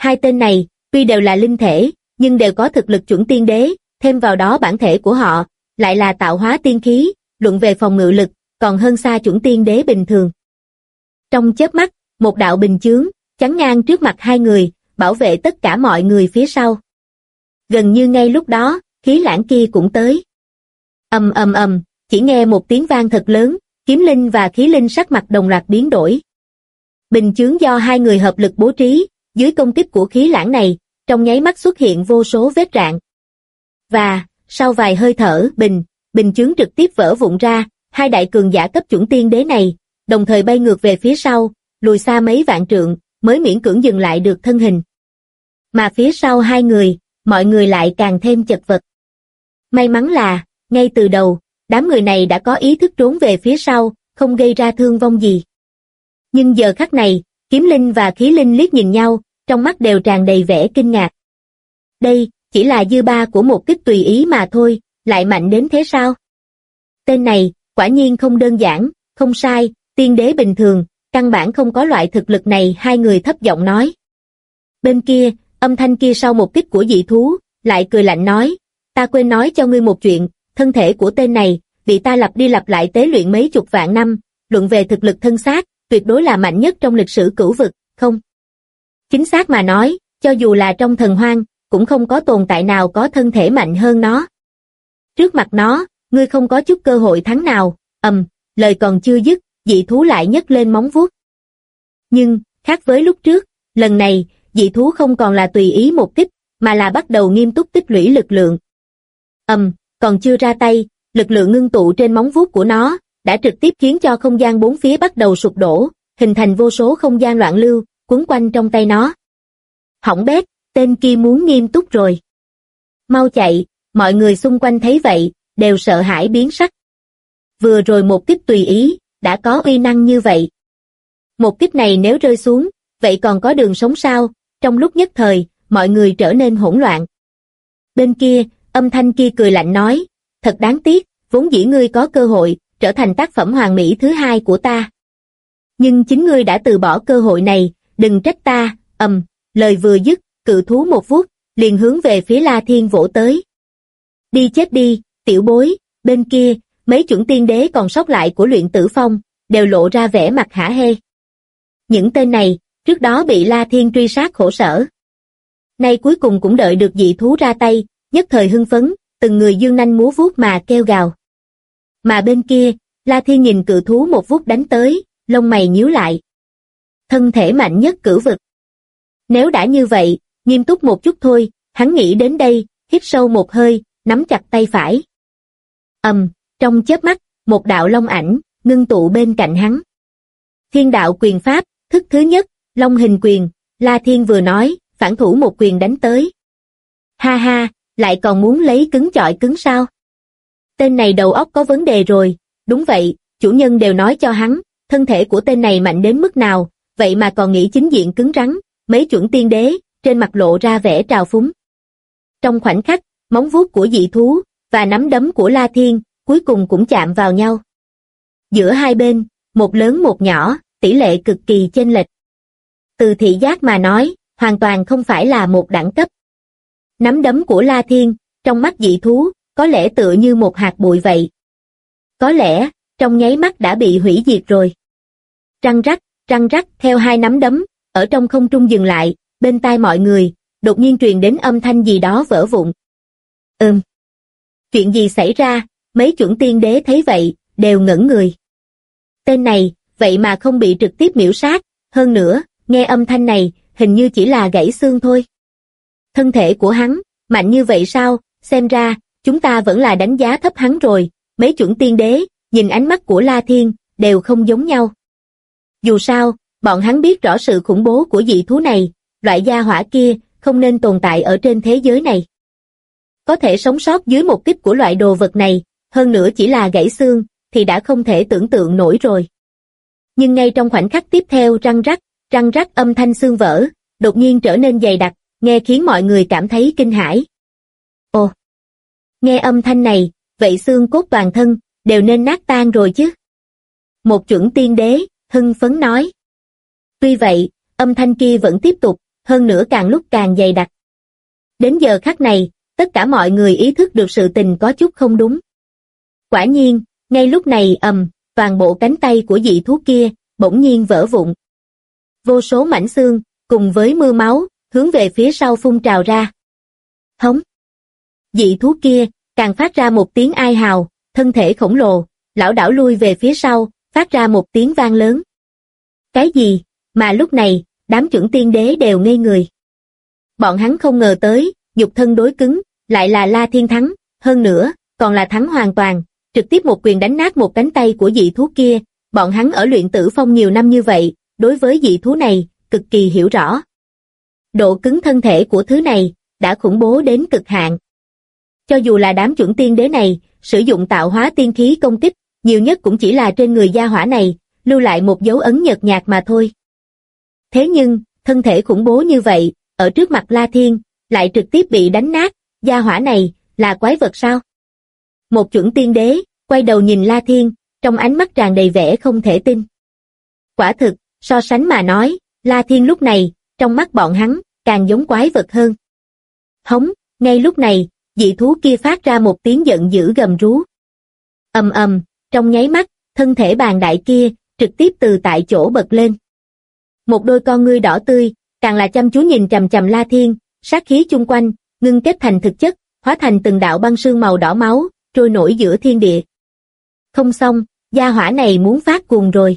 Hai tên này, tuy đều là linh thể, nhưng đều có thực lực chuẩn tiên đế, thêm vào đó bản thể của họ, lại là tạo hóa tiên khí, luận về phòng ngự lực, còn hơn xa chuẩn tiên đế bình thường. Trong chớp mắt, một đạo bình chướng, chắn ngang trước mặt hai người, bảo vệ tất cả mọi người phía sau. Gần như ngay lúc đó, khí lãng kia cũng tới. Ầm ầm ầm, chỉ nghe một tiếng vang thật lớn, kiếm linh và khí linh sắc mặt đồng loạt biến đổi. Bình chướng do hai người hợp lực bố trí, dưới công kích của khí lãng này, trong nháy mắt xuất hiện vô số vết rạn. Và, sau vài hơi thở, bình chướng trực tiếp vỡ vụn ra, hai đại cường giả cấp chuẩn tiên đế này, đồng thời bay ngược về phía sau, lùi xa mấy vạn trượng, mới miễn cưỡng dừng lại được thân hình. Mà phía sau hai người, mọi người lại càng thêm chật vật. May mắn là, ngay từ đầu, đám người này đã có ý thức trốn về phía sau, không gây ra thương vong gì. Nhưng giờ khắc này, kiếm linh và khí linh liếc nhìn nhau, trong mắt đều tràn đầy vẻ kinh ngạc. Đây, chỉ là dư ba của một kích tùy ý mà thôi, lại mạnh đến thế sao? Tên này, quả nhiên không đơn giản, không sai, tiên đế bình thường, căn bản không có loại thực lực này, hai người thấp giọng nói. Bên kia, âm thanh kia sau một kích của dị thú, lại cười lạnh nói, ta quên nói cho ngươi một chuyện, thân thể của tên này, bị ta lặp đi lặp lại tế luyện mấy chục vạn năm, luận về thực lực thân xác, tuyệt đối là mạnh nhất trong lịch sử cửu vực, không? Chính xác mà nói, cho dù là trong thần hoang, cũng không có tồn tại nào có thân thể mạnh hơn nó. Trước mặt nó, ngươi không có chút cơ hội thắng nào, lời còn chưa dứt, dị thú lại nhấc lên móng vuốt. Nhưng, khác với lúc trước, lần này, dị thú không còn là tùy ý một kích, mà là bắt đầu nghiêm túc tích lũy lực lượng. Còn chưa ra tay, lực lượng ngưng tụ trên móng vuốt của nó, đã trực tiếp khiến cho không gian bốn phía bắt đầu sụp đổ, hình thành vô số không gian loạn lưu, quấn quanh trong tay nó. Hỏng bét, tên kia muốn nghiêm túc rồi. Mau chạy, mọi người xung quanh thấy vậy, đều sợ hãi biến sắc. Vừa rồi một kích tùy ý, đã có uy năng như vậy. Một kích này nếu rơi xuống, vậy còn có đường sống sao? Trong lúc nhất thời, mọi người trở nên hỗn loạn. Bên kia, âm thanh kia cười lạnh nói, thật đáng tiếc, vốn dĩ ngươi có cơ hội, trở thành tác phẩm hoàn mỹ thứ hai của ta. Nhưng chính ngươi đã từ bỏ cơ hội này, đừng trách ta, lời vừa dứt, cự thú một vuốt, liền hướng về phía La Thiên vỗ tới. Đi chết đi, tiểu bối, bên kia, mấy chuẩn tiên đế còn sót lại của Luyện Tử Phong, đều lộ ra vẻ mặt hả hê. Những tên này, trước đó bị La Thiên truy sát khổ sở. Nay cuối cùng cũng đợi được dị thú ra tay, nhất thời hưng phấn, từng người dương nanh múa vuốt mà kêu gào. Mà bên kia, La Thiên nhìn cự thú một vuốt đánh tới, lông mày nhíu lại. Thân thể mạnh nhất cửu vực. Nếu đã như vậy, nghiêm túc một chút thôi, hắn nghĩ đến đây, hít sâu một hơi, nắm chặt tay phải. Trong chớp mắt, một đạo long ảnh, ngưng tụ bên cạnh hắn. Thiên đạo quyền pháp, thức thứ nhất, long hình quyền, La Thiên vừa nói, phản thủ một quyền đánh tới. Ha ha, lại còn muốn lấy cứng chọi cứng sao? Tên này đầu óc có vấn đề rồi, đúng vậy, chủ nhân đều nói cho hắn, thân thể của tên này mạnh đến mức nào, vậy mà còn nghĩ chính diện cứng rắn, mấy chuẩn tiên đế, trên mặt lộ ra vẻ trào phúng. Trong khoảnh khắc, móng vuốt của dị thú, và nắm đấm của La Thiên, cuối cùng cũng chạm vào nhau. Giữa hai bên, một lớn một nhỏ, tỷ lệ cực kỳ chênh lệch. Từ thị giác mà nói, hoàn toàn không phải là một đẳng cấp. Nắm đấm của La Thiên, trong mắt dị thú, có lẽ tựa như một hạt bụi vậy. Có lẽ, trong nháy mắt đã bị hủy diệt rồi. Răng rắc, theo hai nắm đấm, ở trong không trung dừng lại, bên tai mọi người, đột nhiên truyền đến âm thanh gì đó vỡ vụn. Chuyện gì xảy ra, mấy chuẩn tiên đế thấy vậy, đều ngẩn người. Tên này, vậy mà không bị trực tiếp miểu sát, hơn nữa, nghe âm thanh này, hình như chỉ là gãy xương thôi. Thân thể của hắn, mạnh như vậy sao, xem ra, chúng ta vẫn là đánh giá thấp hắn rồi, mấy chuẩn tiên đế, nhìn ánh mắt của La Thiên, đều không giống nhau. Dù sao, bọn hắn biết rõ sự khủng bố của dị thú này, loại gia hỏa kia, không nên tồn tại ở trên thế giới này. Có thể sống sót dưới một kích của loại đồ vật này, hơn nữa chỉ là gãy xương, thì đã không thể tưởng tượng nổi rồi. Nhưng ngay trong khoảnh khắc tiếp theo răng rắc âm thanh xương vỡ, đột nhiên trở nên dày đặc, nghe khiến mọi người cảm thấy kinh hãi. Ồ! Nghe âm thanh này, vậy xương cốt toàn thân, đều nên nát tan rồi chứ. Một chuẩn tiên đế, hưng phấn nói. Tuy vậy, âm thanh kia vẫn tiếp tục, hơn nữa càng lúc càng dày đặc. Đến giờ khắc này, tất cả mọi người ý thức được sự tình có chút không đúng. Quả nhiên, ngay lúc này toàn bộ cánh tay của dị thú kia bỗng nhiên vỡ vụn. Vô số mảnh xương, cùng với mưa máu, hướng về phía sau phun trào ra. Hống! Dị thú kia, càng phát ra một tiếng ai hào, thân thể khổng lồ, lảo đảo lui về phía sau, phát ra một tiếng vang lớn. Cái gì? Mà lúc này, đám chuẩn tiên đế đều ngây người. Bọn hắn không ngờ tới, nhục thân đối cứng, lại là La Thiên thắng, hơn nữa, còn là thắng hoàn toàn, trực tiếp một quyền đánh nát một cánh tay của dị thú kia. Bọn hắn ở luyện tử phong nhiều năm như vậy, đối với dị thú này, cực kỳ hiểu rõ. Độ cứng thân thể của thứ này, đã khủng bố đến cực hạn. Cho dù là đám chuẩn tiên đế này, sử dụng tạo hóa tiên khí công kích, nhiều nhất cũng chỉ là trên người gia hỏa này, lưu lại một dấu ấn nhợt nhạt mà thôi. Thế nhưng, thân thể khủng bố như vậy, ở trước mặt La Thiên, lại trực tiếp bị đánh nát, gia hỏa này, là quái vật sao? Một chuẩn tiên đế, quay đầu nhìn La Thiên, trong ánh mắt tràn đầy vẻ không thể tin. Quả thực, so sánh mà nói, La Thiên lúc này, trong mắt bọn hắn, càng giống quái vật hơn. Hống, ngay lúc này, dị thú kia phát ra một tiếng giận dữ gầm rú. Trong nháy mắt, thân thể bàn đại kia, trực tiếp từ tại chỗ bật lên. Một đôi con ngươi đỏ tươi, càng là chăm chú nhìn chằm chằm La Thiên, sát khí chung quanh, ngưng kết thành thực chất, hóa thành từng đạo băng sương màu đỏ máu, trôi nổi giữa thiên địa. Không xong, gia hỏa này muốn phát cuồng rồi.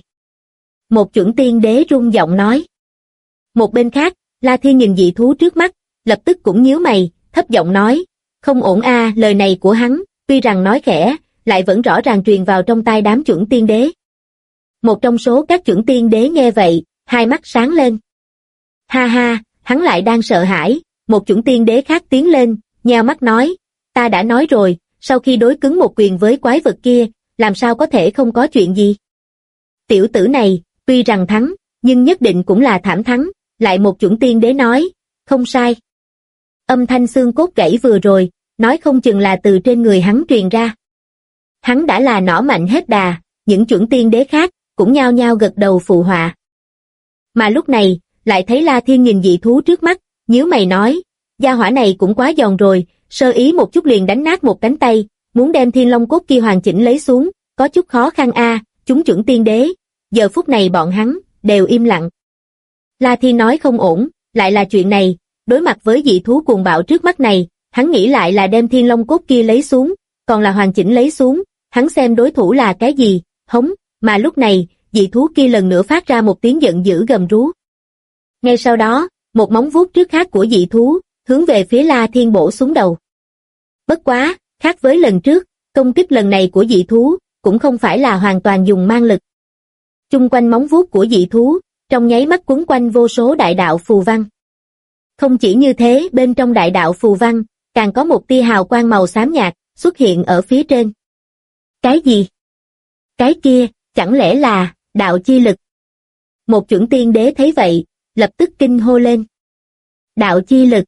Một chuẩn tiên đế rung giọng nói. Một bên khác, La Thiên nhìn dị thú trước mắt, lập tức cũng nhíu mày, thấp giọng nói, không ổn a. Lời này của hắn, tuy rằng nói khẽ, lại vẫn rõ ràng truyền vào trong tai đám chuẩn tiên đế. Một trong số các chuẩn tiên đế nghe vậy, hai mắt sáng lên. Ha ha, hắn lại đang sợ hãi. Một chuẩn tiên đế khác tiến lên, nheo mắt nói, ta đã nói rồi, sau khi đối cứng một quyền với quái vật kia, làm sao có thể không có chuyện gì. Tiểu tử này, tuy rằng thắng, nhưng nhất định cũng là thảm thắng. Lại một chuẩn tiên đế nói, không sai. Âm thanh xương cốt gãy vừa rồi, nói không chừng là từ trên người hắn truyền ra. Hắn đã là nỏ mạnh hết đà, những chuẩn tiên đế khác, cũng nhao nhao gật đầu phụ họa. Mà lúc này, lại thấy La Thiên nhìn dị thú trước mắt, nhíu mày nói, gia hỏa này cũng quá giòn rồi, sơ ý một chút liền đánh nát một cánh tay, muốn đem thiên long cốt kia hoàn chỉnh lấy xuống, có chút khó khăn a. Chúng chuẩn tiên đế, giờ phút này bọn hắn, đều im lặng. La Thiên nói không ổn, lại là chuyện này, đối mặt với dị thú cuồng bạo trước mắt này, hắn nghĩ lại là đem thiên long cốt kia lấy xuống, còn là hoàn chỉnh lấy xuống, hắn xem đối thủ là cái gì, hống, mà lúc này, dị thú kia lần nữa phát ra một tiếng giận dữ gầm rú. Ngay sau đó, một móng vuốt trước khác của dị thú, hướng về phía La Thiên bổ xuống đầu. Bất quá, khác với lần trước, công kích lần này của dị thú, cũng không phải là hoàn toàn dùng mang lực. Chung quanh móng vuốt của dị thú, trong nháy mắt quấn quanh vô số đại đạo phù văn. Không chỉ như thế, bên trong đại đạo phù văn, càng có một tia hào quang màu xám nhạt, xuất hiện ở phía trên. Cái gì? Cái kia, chẳng lẽ là, đạo chi lực? Một chuẩn tiên đế thấy vậy, lập tức kinh hô lên. Đạo chi lực?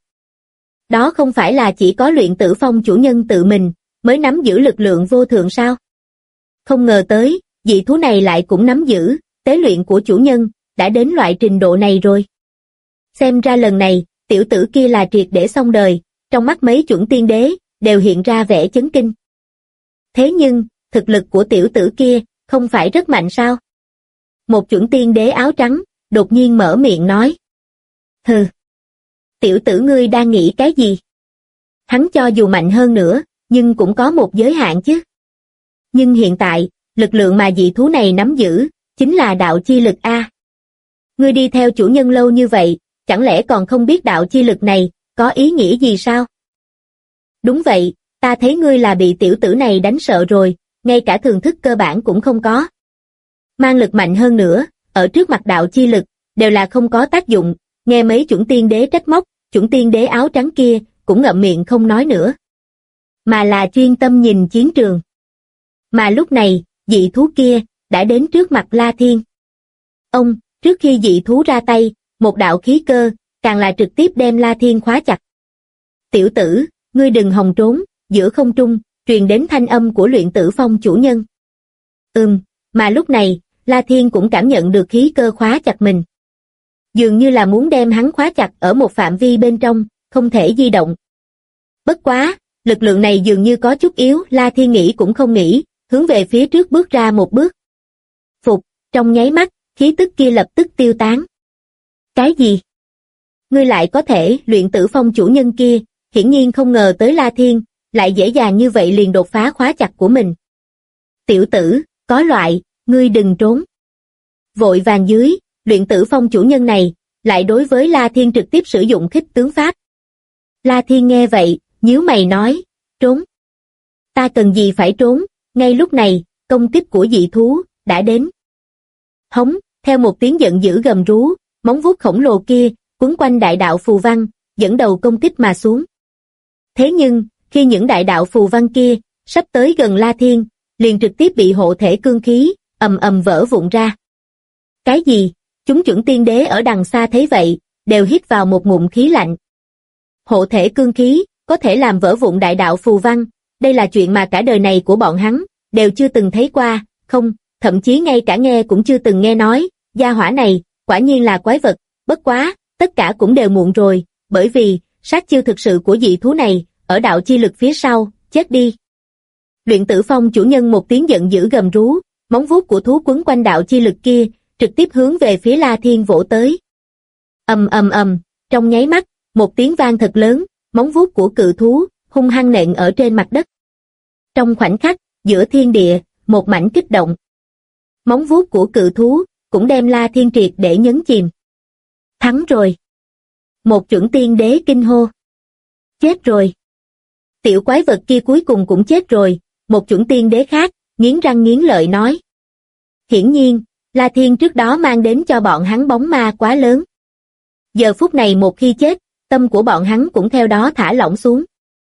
Đó không phải là chỉ có luyện tử phong chủ nhân tự mình, mới nắm giữ lực lượng vô thượng sao? Không ngờ tới, dị thú này lại cũng nắm giữ, tế luyện của chủ nhân, đã đến loại trình độ này rồi. Xem ra lần này, tiểu tử kia là triệt để xong đời, trong mắt mấy chuẩn tiên đế, đều hiện ra vẻ chấn kinh. Thế nhưng, thực lực của tiểu tử kia, không phải rất mạnh sao? Một chuẩn tiên đế áo trắng, đột nhiên mở miệng nói. Hừ! Tiểu tử ngươi đang nghĩ cái gì? Hắn cho dù mạnh hơn nữa, nhưng cũng có một giới hạn chứ. Nhưng hiện tại, lực lượng mà dị thú này nắm giữ, chính là đạo chi lực A. Ngươi đi theo chủ nhân lâu như vậy, chẳng lẽ còn không biết đạo chi lực này, có ý nghĩa gì sao? Đúng vậy, ta thấy ngươi là bị tiểu tử này đánh sợ rồi, ngay cả thường thức cơ bản cũng không có. Mang lực mạnh hơn nữa, ở trước mặt đạo chi lực, đều là không có tác dụng, nghe mấy chuẩn tiên đế trách móc, chuẩn tiên đế áo trắng kia, cũng ngậm miệng không nói nữa. Mà là chuyên tâm nhìn chiến trường. Mà lúc này, dị thú kia, đã đến trước mặt La Thiên. Ông, trước khi dị thú ra tay, một đạo khí cơ, càng là trực tiếp đem La Thiên khóa chặt. Tiểu tử, ngươi đừng hòng trốn, giữa không trung, truyền đến thanh âm của luyện tử phong chủ nhân. Mà lúc này, La Thiên cũng cảm nhận được khí cơ khóa chặt mình. dường như là muốn đem hắn khóa chặt ở một phạm vi bên trong, không thể di động. Bất quá, lực lượng này dường như có chút yếu, La Thiên nghĩ cũng không nghĩ, hướng về phía trước bước ra một bước. Phục, trong nháy mắt, khí tức kia lập tức tiêu tán. Cái gì? Ngươi lại có thể, Luyện Tử Phong chủ nhân kia, hiển nhiên không ngờ tới La Thiên, lại dễ dàng như vậy liền đột phá khóa chặt của mình. Tiểu tử, có loại, ngươi đừng trốn. Vội vàng dưới, Luyện Tử Phong chủ nhân này, lại đối với La Thiên trực tiếp sử dụng khích tướng pháp. La Thiên nghe vậy, nhíu mày nói, trốn. Ta cần gì phải trốn, ngay lúc này, công kích của dị thú, đã đến. Hống, theo một tiếng giận dữ gầm rú, móng vuốt khổng lồ kia, quấn quanh đại đạo phù văn, dẫn đầu công kích mà xuống. Thế nhưng, khi những đại đạo phù văn kia, sắp tới gần La Thiên, liền trực tiếp bị hộ thể cương khí, ầm ầm vỡ vụn ra. Cái gì? Chúng chuẩn tiên đế ở đằng xa thấy vậy, đều hít vào một ngụm khí lạnh. Hộ thể cương khí, có thể làm vỡ vụn đại đạo phù văn, đây là chuyện mà cả đời này của bọn hắn, đều chưa từng thấy qua, không, thậm chí ngay cả nghe cũng chưa từng nghe nói, gia hỏa này, quả nhiên là quái vật, bất quá, tất cả cũng đều muộn rồi, bởi vì, sát chiêu thực sự của dị thú này, ở đạo chi lực phía sau, chết đi. Luyện Tử Phong chủ nhân một tiếng giận dữ gầm rú, móng vuốt của thú quấn quanh đạo chi lực kia, trực tiếp hướng về phía La Thiên vỗ tới. Ầm ầm ầm, trong nháy mắt, một tiếng vang thật lớn, móng vuốt của cự thú hung hăng nện ở trên mặt đất. Trong khoảnh khắc, giữa thiên địa, một mảnh kích động. Móng vuốt của cự thú cũng đem La Thiên triệt để nhấn chìm. Thắng rồi. Một chuẩn tiên đế kinh hô. Chết rồi. Tiểu quái vật kia cuối cùng cũng chết rồi, một chuẩn tiên đế khác, nghiến răng nghiến lợi nói. Hiển nhiên, La Thiên trước đó mang đến cho bọn hắn bóng ma quá lớn. Giờ phút này một khi chết, tâm của bọn hắn cũng theo đó thả lỏng xuống.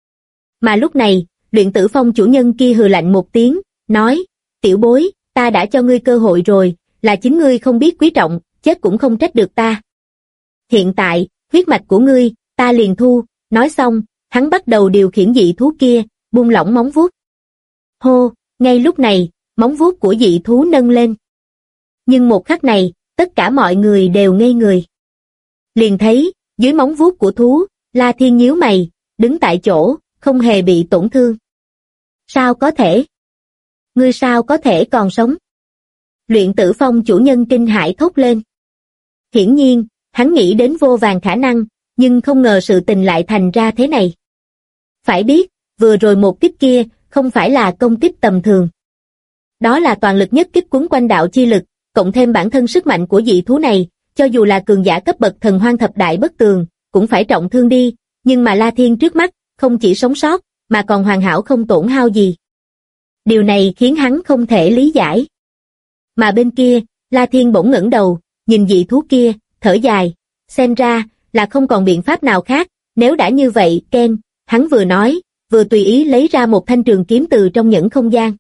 Mà lúc này, Luyện Tử Phong chủ nhân kia hừ lạnh một tiếng, nói, tiểu bối, ta đã cho ngươi cơ hội rồi, là chính ngươi không biết quý trọng, chết cũng không trách được ta. Hiện tại, huyết mạch của ngươi, ta liền thu, nói xong, hắn bắt đầu điều khiển dị thú kia, buông lỏng móng vuốt. Hô, ngay lúc này, móng vuốt của dị thú nâng lên. Nhưng một khắc này, tất cả mọi người đều ngây người. Liền thấy, dưới móng vuốt của thú, La Thiên nhíu mày, đứng tại chỗ, không hề bị tổn thương. Sao có thể? Ngươi sao có thể còn sống? Luyện Tử Phong chủ nhân kinh hãi thốt lên. Hiển nhiên, hắn nghĩ đến vô vàn khả năng, nhưng không ngờ sự tình lại thành ra thế này. Phải biết, vừa rồi một kích kia, không phải là công kích tầm thường. Đó là toàn lực nhất kích quấn quanh đạo chi lực, cộng thêm bản thân sức mạnh của dị thú này, cho dù là cường giả cấp bậc thần hoang thập đại bất tường, cũng phải trọng thương đi, nhưng mà La Thiên trước mắt, không chỉ sống sót, mà còn hoàn hảo không tổn hao gì. Điều này khiến hắn không thể lý giải. Mà bên kia, La Thiên bỗng ngẩng đầu, nhìn dị thú kia, thở dài, xem ra, là không còn biện pháp nào khác, nếu đã như vậy, Ken, hắn vừa nói, vừa tùy ý lấy ra một thanh trường kiếm từ trong nhẫn không gian.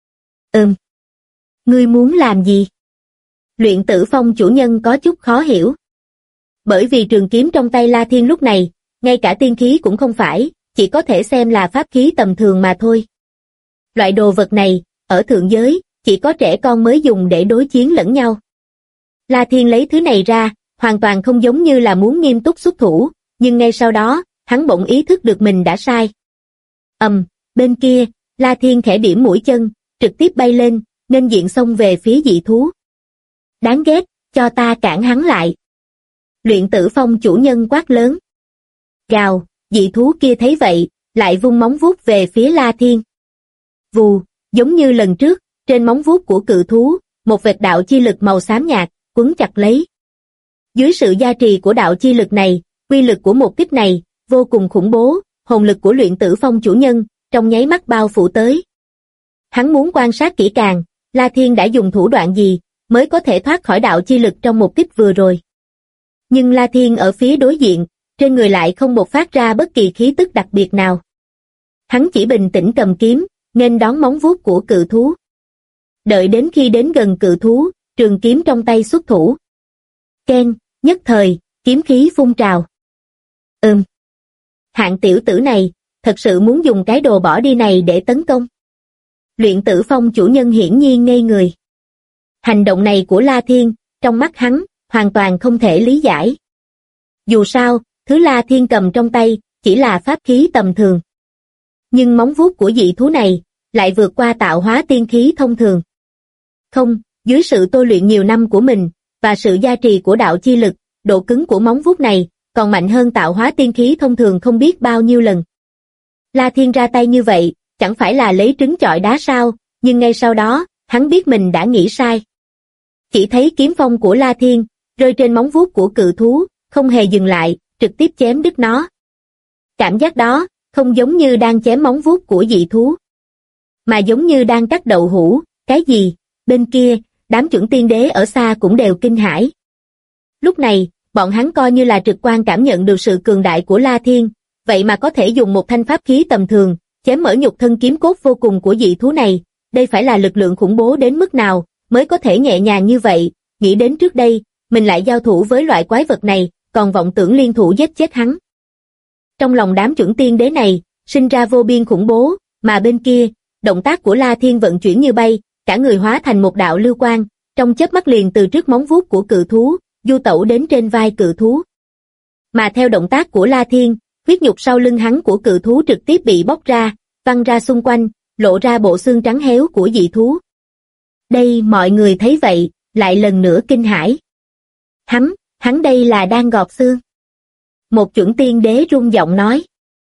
Ngươi muốn làm gì? Luyện Tử Phong chủ nhân có chút khó hiểu. Bởi vì trường kiếm trong tay La Thiên lúc này, ngay cả tiên khí cũng không phải, chỉ có thể xem là pháp khí tầm thường mà thôi. Loại đồ vật này, ở thượng giới, chỉ có trẻ con mới dùng để đối chiến lẫn nhau. La Thiên lấy thứ này ra, hoàn toàn không giống như là muốn nghiêm túc xuất thủ, nhưng ngay sau đó, hắn bỗng ý thức được mình đã sai. Bên kia, La Thiên khẽ điểm mũi chân, trực tiếp bay lên, nên diện xông về phía dị thú. Đáng ghét, cho ta cản hắn lại. Luyện Tử Phong chủ nhân quát lớn. Gào, dị thú kia thấy vậy, lại vung móng vuốt về phía La Thiên. Vù, giống như lần trước, trên móng vuốt của cự thú, một vệt đạo chi lực màu xám nhạt, quấn chặt lấy. Dưới sự gia trì của đạo chi lực này, quy lực của một kích này, vô cùng khủng bố, hồn lực của Luyện Tử Phong chủ nhân, trong nháy mắt bao phủ tới. Hắn muốn quan sát kỹ càng, La Thiên đã dùng thủ đoạn gì, mới có thể thoát khỏi đạo chi lực trong một kích vừa rồi. Nhưng La Thiên ở phía đối diện, trên người lại không bộc phát ra bất kỳ khí tức đặc biệt nào. Hắn chỉ bình tĩnh cầm kiếm, nghênh đón móng vuốt của cự thú. Đợi đến khi đến gần cự thú, trường kiếm trong tay xuất thủ. Ken, nhất thời, kiếm khí phun trào. Hạng tiểu tử này, thật sự muốn dùng cái đồ bỏ đi này để tấn công. Luyện Tử Phong chủ nhân hiển nhiên ngây người. Hành động này của La Thiên, trong mắt hắn, hoàn toàn không thể lý giải. Dù sao, thứ La Thiên cầm trong tay, chỉ là pháp khí tầm thường. Nhưng móng vuốt của dị thú này, lại vượt qua tạo hóa tiên khí thông thường. Không, dưới sự tôi luyện nhiều năm của mình, và sự gia trì của đạo chi lực, độ cứng của móng vuốt này, còn mạnh hơn tạo hóa tiên khí thông thường không biết bao nhiêu lần. La Thiên ra tay như vậy, chẳng phải là lấy trứng chọi đá sao, nhưng ngay sau đó, hắn biết mình đã nghĩ sai. Chỉ thấy kiếm phong của La Thiên, rơi trên móng vuốt của cự thú, không hề dừng lại, trực tiếp chém đứt nó. Cảm giác đó, không giống như đang chém móng vuốt của dị thú, mà giống như đang cắt đậu hũ. Cái gì? Bên kia, đám chuẩn tiên đế ở xa cũng đều kinh hãi. Lúc này, bọn hắn coi như là trực quan cảm nhận được sự cường đại của La Thiên, vậy mà có thể dùng một thanh pháp khí tầm thường, chém mở nhục thân kiếm cốt vô cùng của dị thú này, đây phải là lực lượng khủng bố đến mức nào, mới có thể nhẹ nhàng như vậy, nghĩ đến trước đây, mình lại giao thủ với loại quái vật này, còn vọng tưởng liên thủ giết chết hắn. Trong lòng đám chuẩn tiên đế này, sinh ra vô biên khủng bố, mà bên kia, động tác của La Thiên vận chuyển như bay, cả người hóa thành một đạo lưu quang, trong chớp mắt liền từ trước móng vuốt của cự thú, du tẩu đến trên vai cự thú. Mà theo động tác của La Thiên, huyết nhục sau lưng hắn của cự thú trực tiếp bị bóc ra, văng ra xung quanh, lộ ra bộ xương trắng héo của dị thú. Đây mọi người thấy vậy, lại lần nữa kinh hãi. Hắn đây là đang gọt xương. Một chuẩn tiên đế rung giọng nói.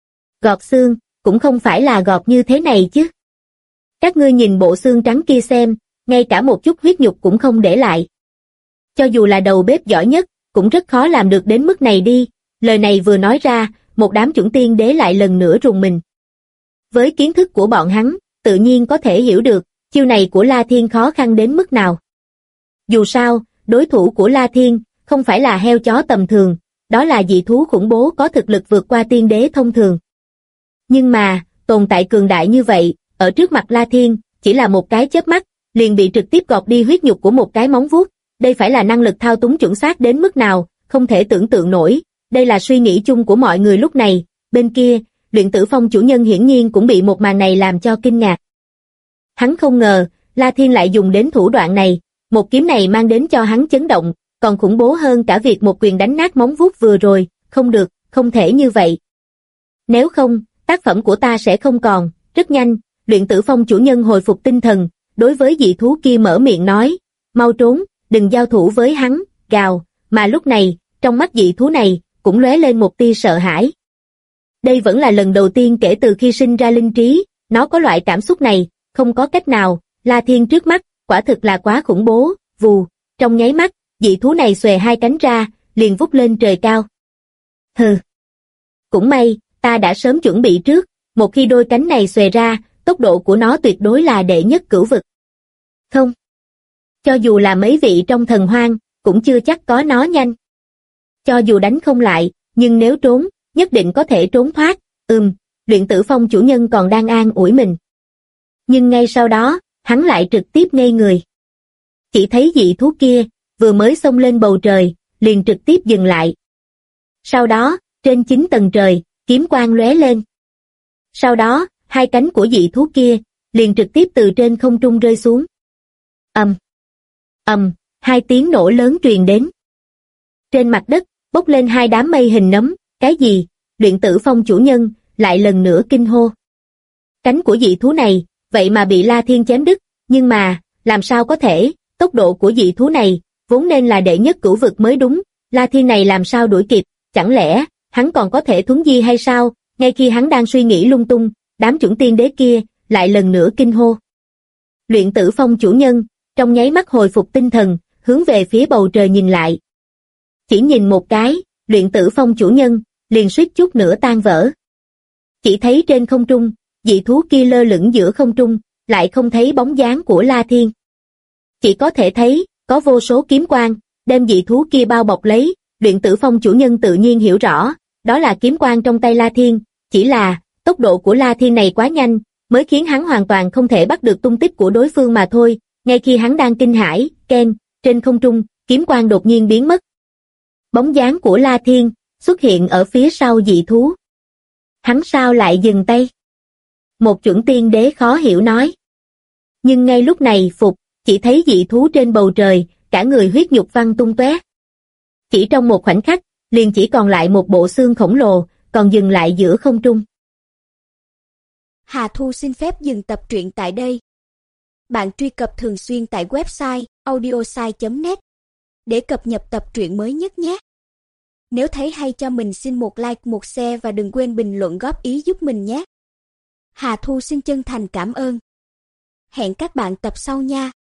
Gọt xương, cũng không phải là gọt như thế này chứ. Các ngươi nhìn bộ xương trắng kia xem, ngay cả một chút huyết nhục cũng không để lại. Cho dù là đầu bếp giỏi nhất, cũng rất khó làm được đến mức này đi. Lời này vừa nói ra, một đám chuẩn tiên đế lại lần nữa rùng mình. Với kiến thức của bọn hắn, tự nhiên có thể hiểu được, chiêu này của La Thiên khó khăn đến mức nào. Dù sao, đối thủ của La Thiên, không phải là heo chó tầm thường, đó là dị thú khủng bố có thực lực vượt qua tiên đế thông thường. Nhưng mà, tồn tại cường đại như vậy, ở trước mặt La Thiên, chỉ là một cái chớp mắt, liền bị trực tiếp gọt đi huyết nhục của một cái móng vuốt. Đây phải là năng lực thao túng chuẩn xác đến mức nào, không thể tưởng tượng nổi. Đây là suy nghĩ chung của mọi người lúc này. Bên kia, Luyện Tử Phong chủ nhân hiển nhiên cũng bị một màn này làm cho kinh ngạc. Hắn không ngờ, La Thiên lại dùng đến thủ đoạn này, một kiếm này mang đến cho hắn chấn động, còn khủng bố hơn cả việc một quyền đánh nát móng vuốt vừa rồi. Không được, không thể như vậy. Nếu không, tác phẩm của ta sẽ không còn. Rất nhanh, Luyện Tử Phong chủ nhân hồi phục tinh thần, đối với dị thú kia mở miệng nói, mau trốn, đừng giao thủ với hắn, gào. Mà lúc này, trong mắt dị thú này, cũng lóe lên một tia sợ hãi. Đây vẫn là lần đầu tiên kể từ khi sinh ra linh trí, nó có loại cảm xúc này, không có cách nào. La Thiên trước mắt, quả thực là quá khủng bố. Vù, trong nháy mắt, dị thú này xòe hai cánh ra, liền vút lên trời cao. Hừ, cũng may, ta đã sớm chuẩn bị trước, một khi đôi cánh này xòe ra, tốc độ của nó tuyệt đối là đệ nhất cửu vực. Không, cho dù là mấy vị trong thần hoang, cũng chưa chắc có nó nhanh. Cho dù đánh không lại, nhưng nếu trốn, nhất định có thể trốn thoát. Luyện Tử Phong chủ nhân còn đang an ủi mình. Nhưng ngay sau đó, hắn lại trực tiếp ngây người. Chỉ thấy dị thú kia, vừa mới xông lên bầu trời, liền trực tiếp dừng lại. Sau đó, trên 9 tầng trời, kiếm quang lóe lên. Sau đó, hai cánh của dị thú kia, liền trực tiếp từ trên không trung rơi xuống. Hai tiếng nổ lớn truyền đến. Trên mặt đất, bốc lên hai đám mây hình nấm. Cái gì? Luyện Tử Phong chủ nhân, lại lần nữa kinh hô. Cánh của dị thú này, vậy mà bị La Thiên chém đứt, nhưng mà, làm sao có thể, tốc độ của dị thú này, vốn nên là đệ nhất cửu vực mới đúng, La Thiên này làm sao đuổi kịp, chẳng lẽ, hắn còn có thể thuấn di hay sao? Ngay khi hắn đang suy nghĩ lung tung, đám chuẩn tiên đế kia, lại lần nữa kinh hô. Luyện Tử Phong chủ nhân, trong nháy mắt hồi phục tinh thần, hướng về phía bầu trời nhìn lại. Chỉ nhìn một cái, Luyện Tử Phong chủ nhân, liền suýt chút nữa tan vỡ. Chỉ thấy trên không trung, dị thú kia lơ lửng giữa không trung, lại không thấy bóng dáng của La Thiên. Chỉ có thể thấy, có vô số kiếm quang, đem dị thú kia bao bọc lấy. Luyện Tử Phong chủ nhân tự nhiên hiểu rõ, đó là kiếm quang trong tay La Thiên, chỉ là, tốc độ của La Thiên này quá nhanh, mới khiến hắn hoàn toàn không thể bắt được tung tích của đối phương mà thôi. Ngay khi hắn đang kinh hãi, keng, trên không trung, kiếm quang đột nhiên biến mất. Bóng dáng của La Thiên, xuất hiện ở phía sau dị thú. Hắn sao lại dừng tay? Một chuẩn tiên đế khó hiểu nói. Nhưng ngay lúc này chỉ thấy dị thú trên bầu trời, cả người huyết nhục văng tung tóe. Chỉ trong một khoảnh khắc, liền chỉ còn lại một bộ xương khổng lồ, còn dừng lại giữa không trung. Hà Thu xin phép dừng tập truyện tại đây. Bạn truy cập thường xuyên tại website audiosai.net để cập nhật tập truyện mới nhất nhé. Nếu thấy hay cho mình xin một like, một share và đừng quên bình luận góp ý giúp mình nhé. Hà Thu xin chân thành cảm ơn. Hẹn các bạn tập sau nha.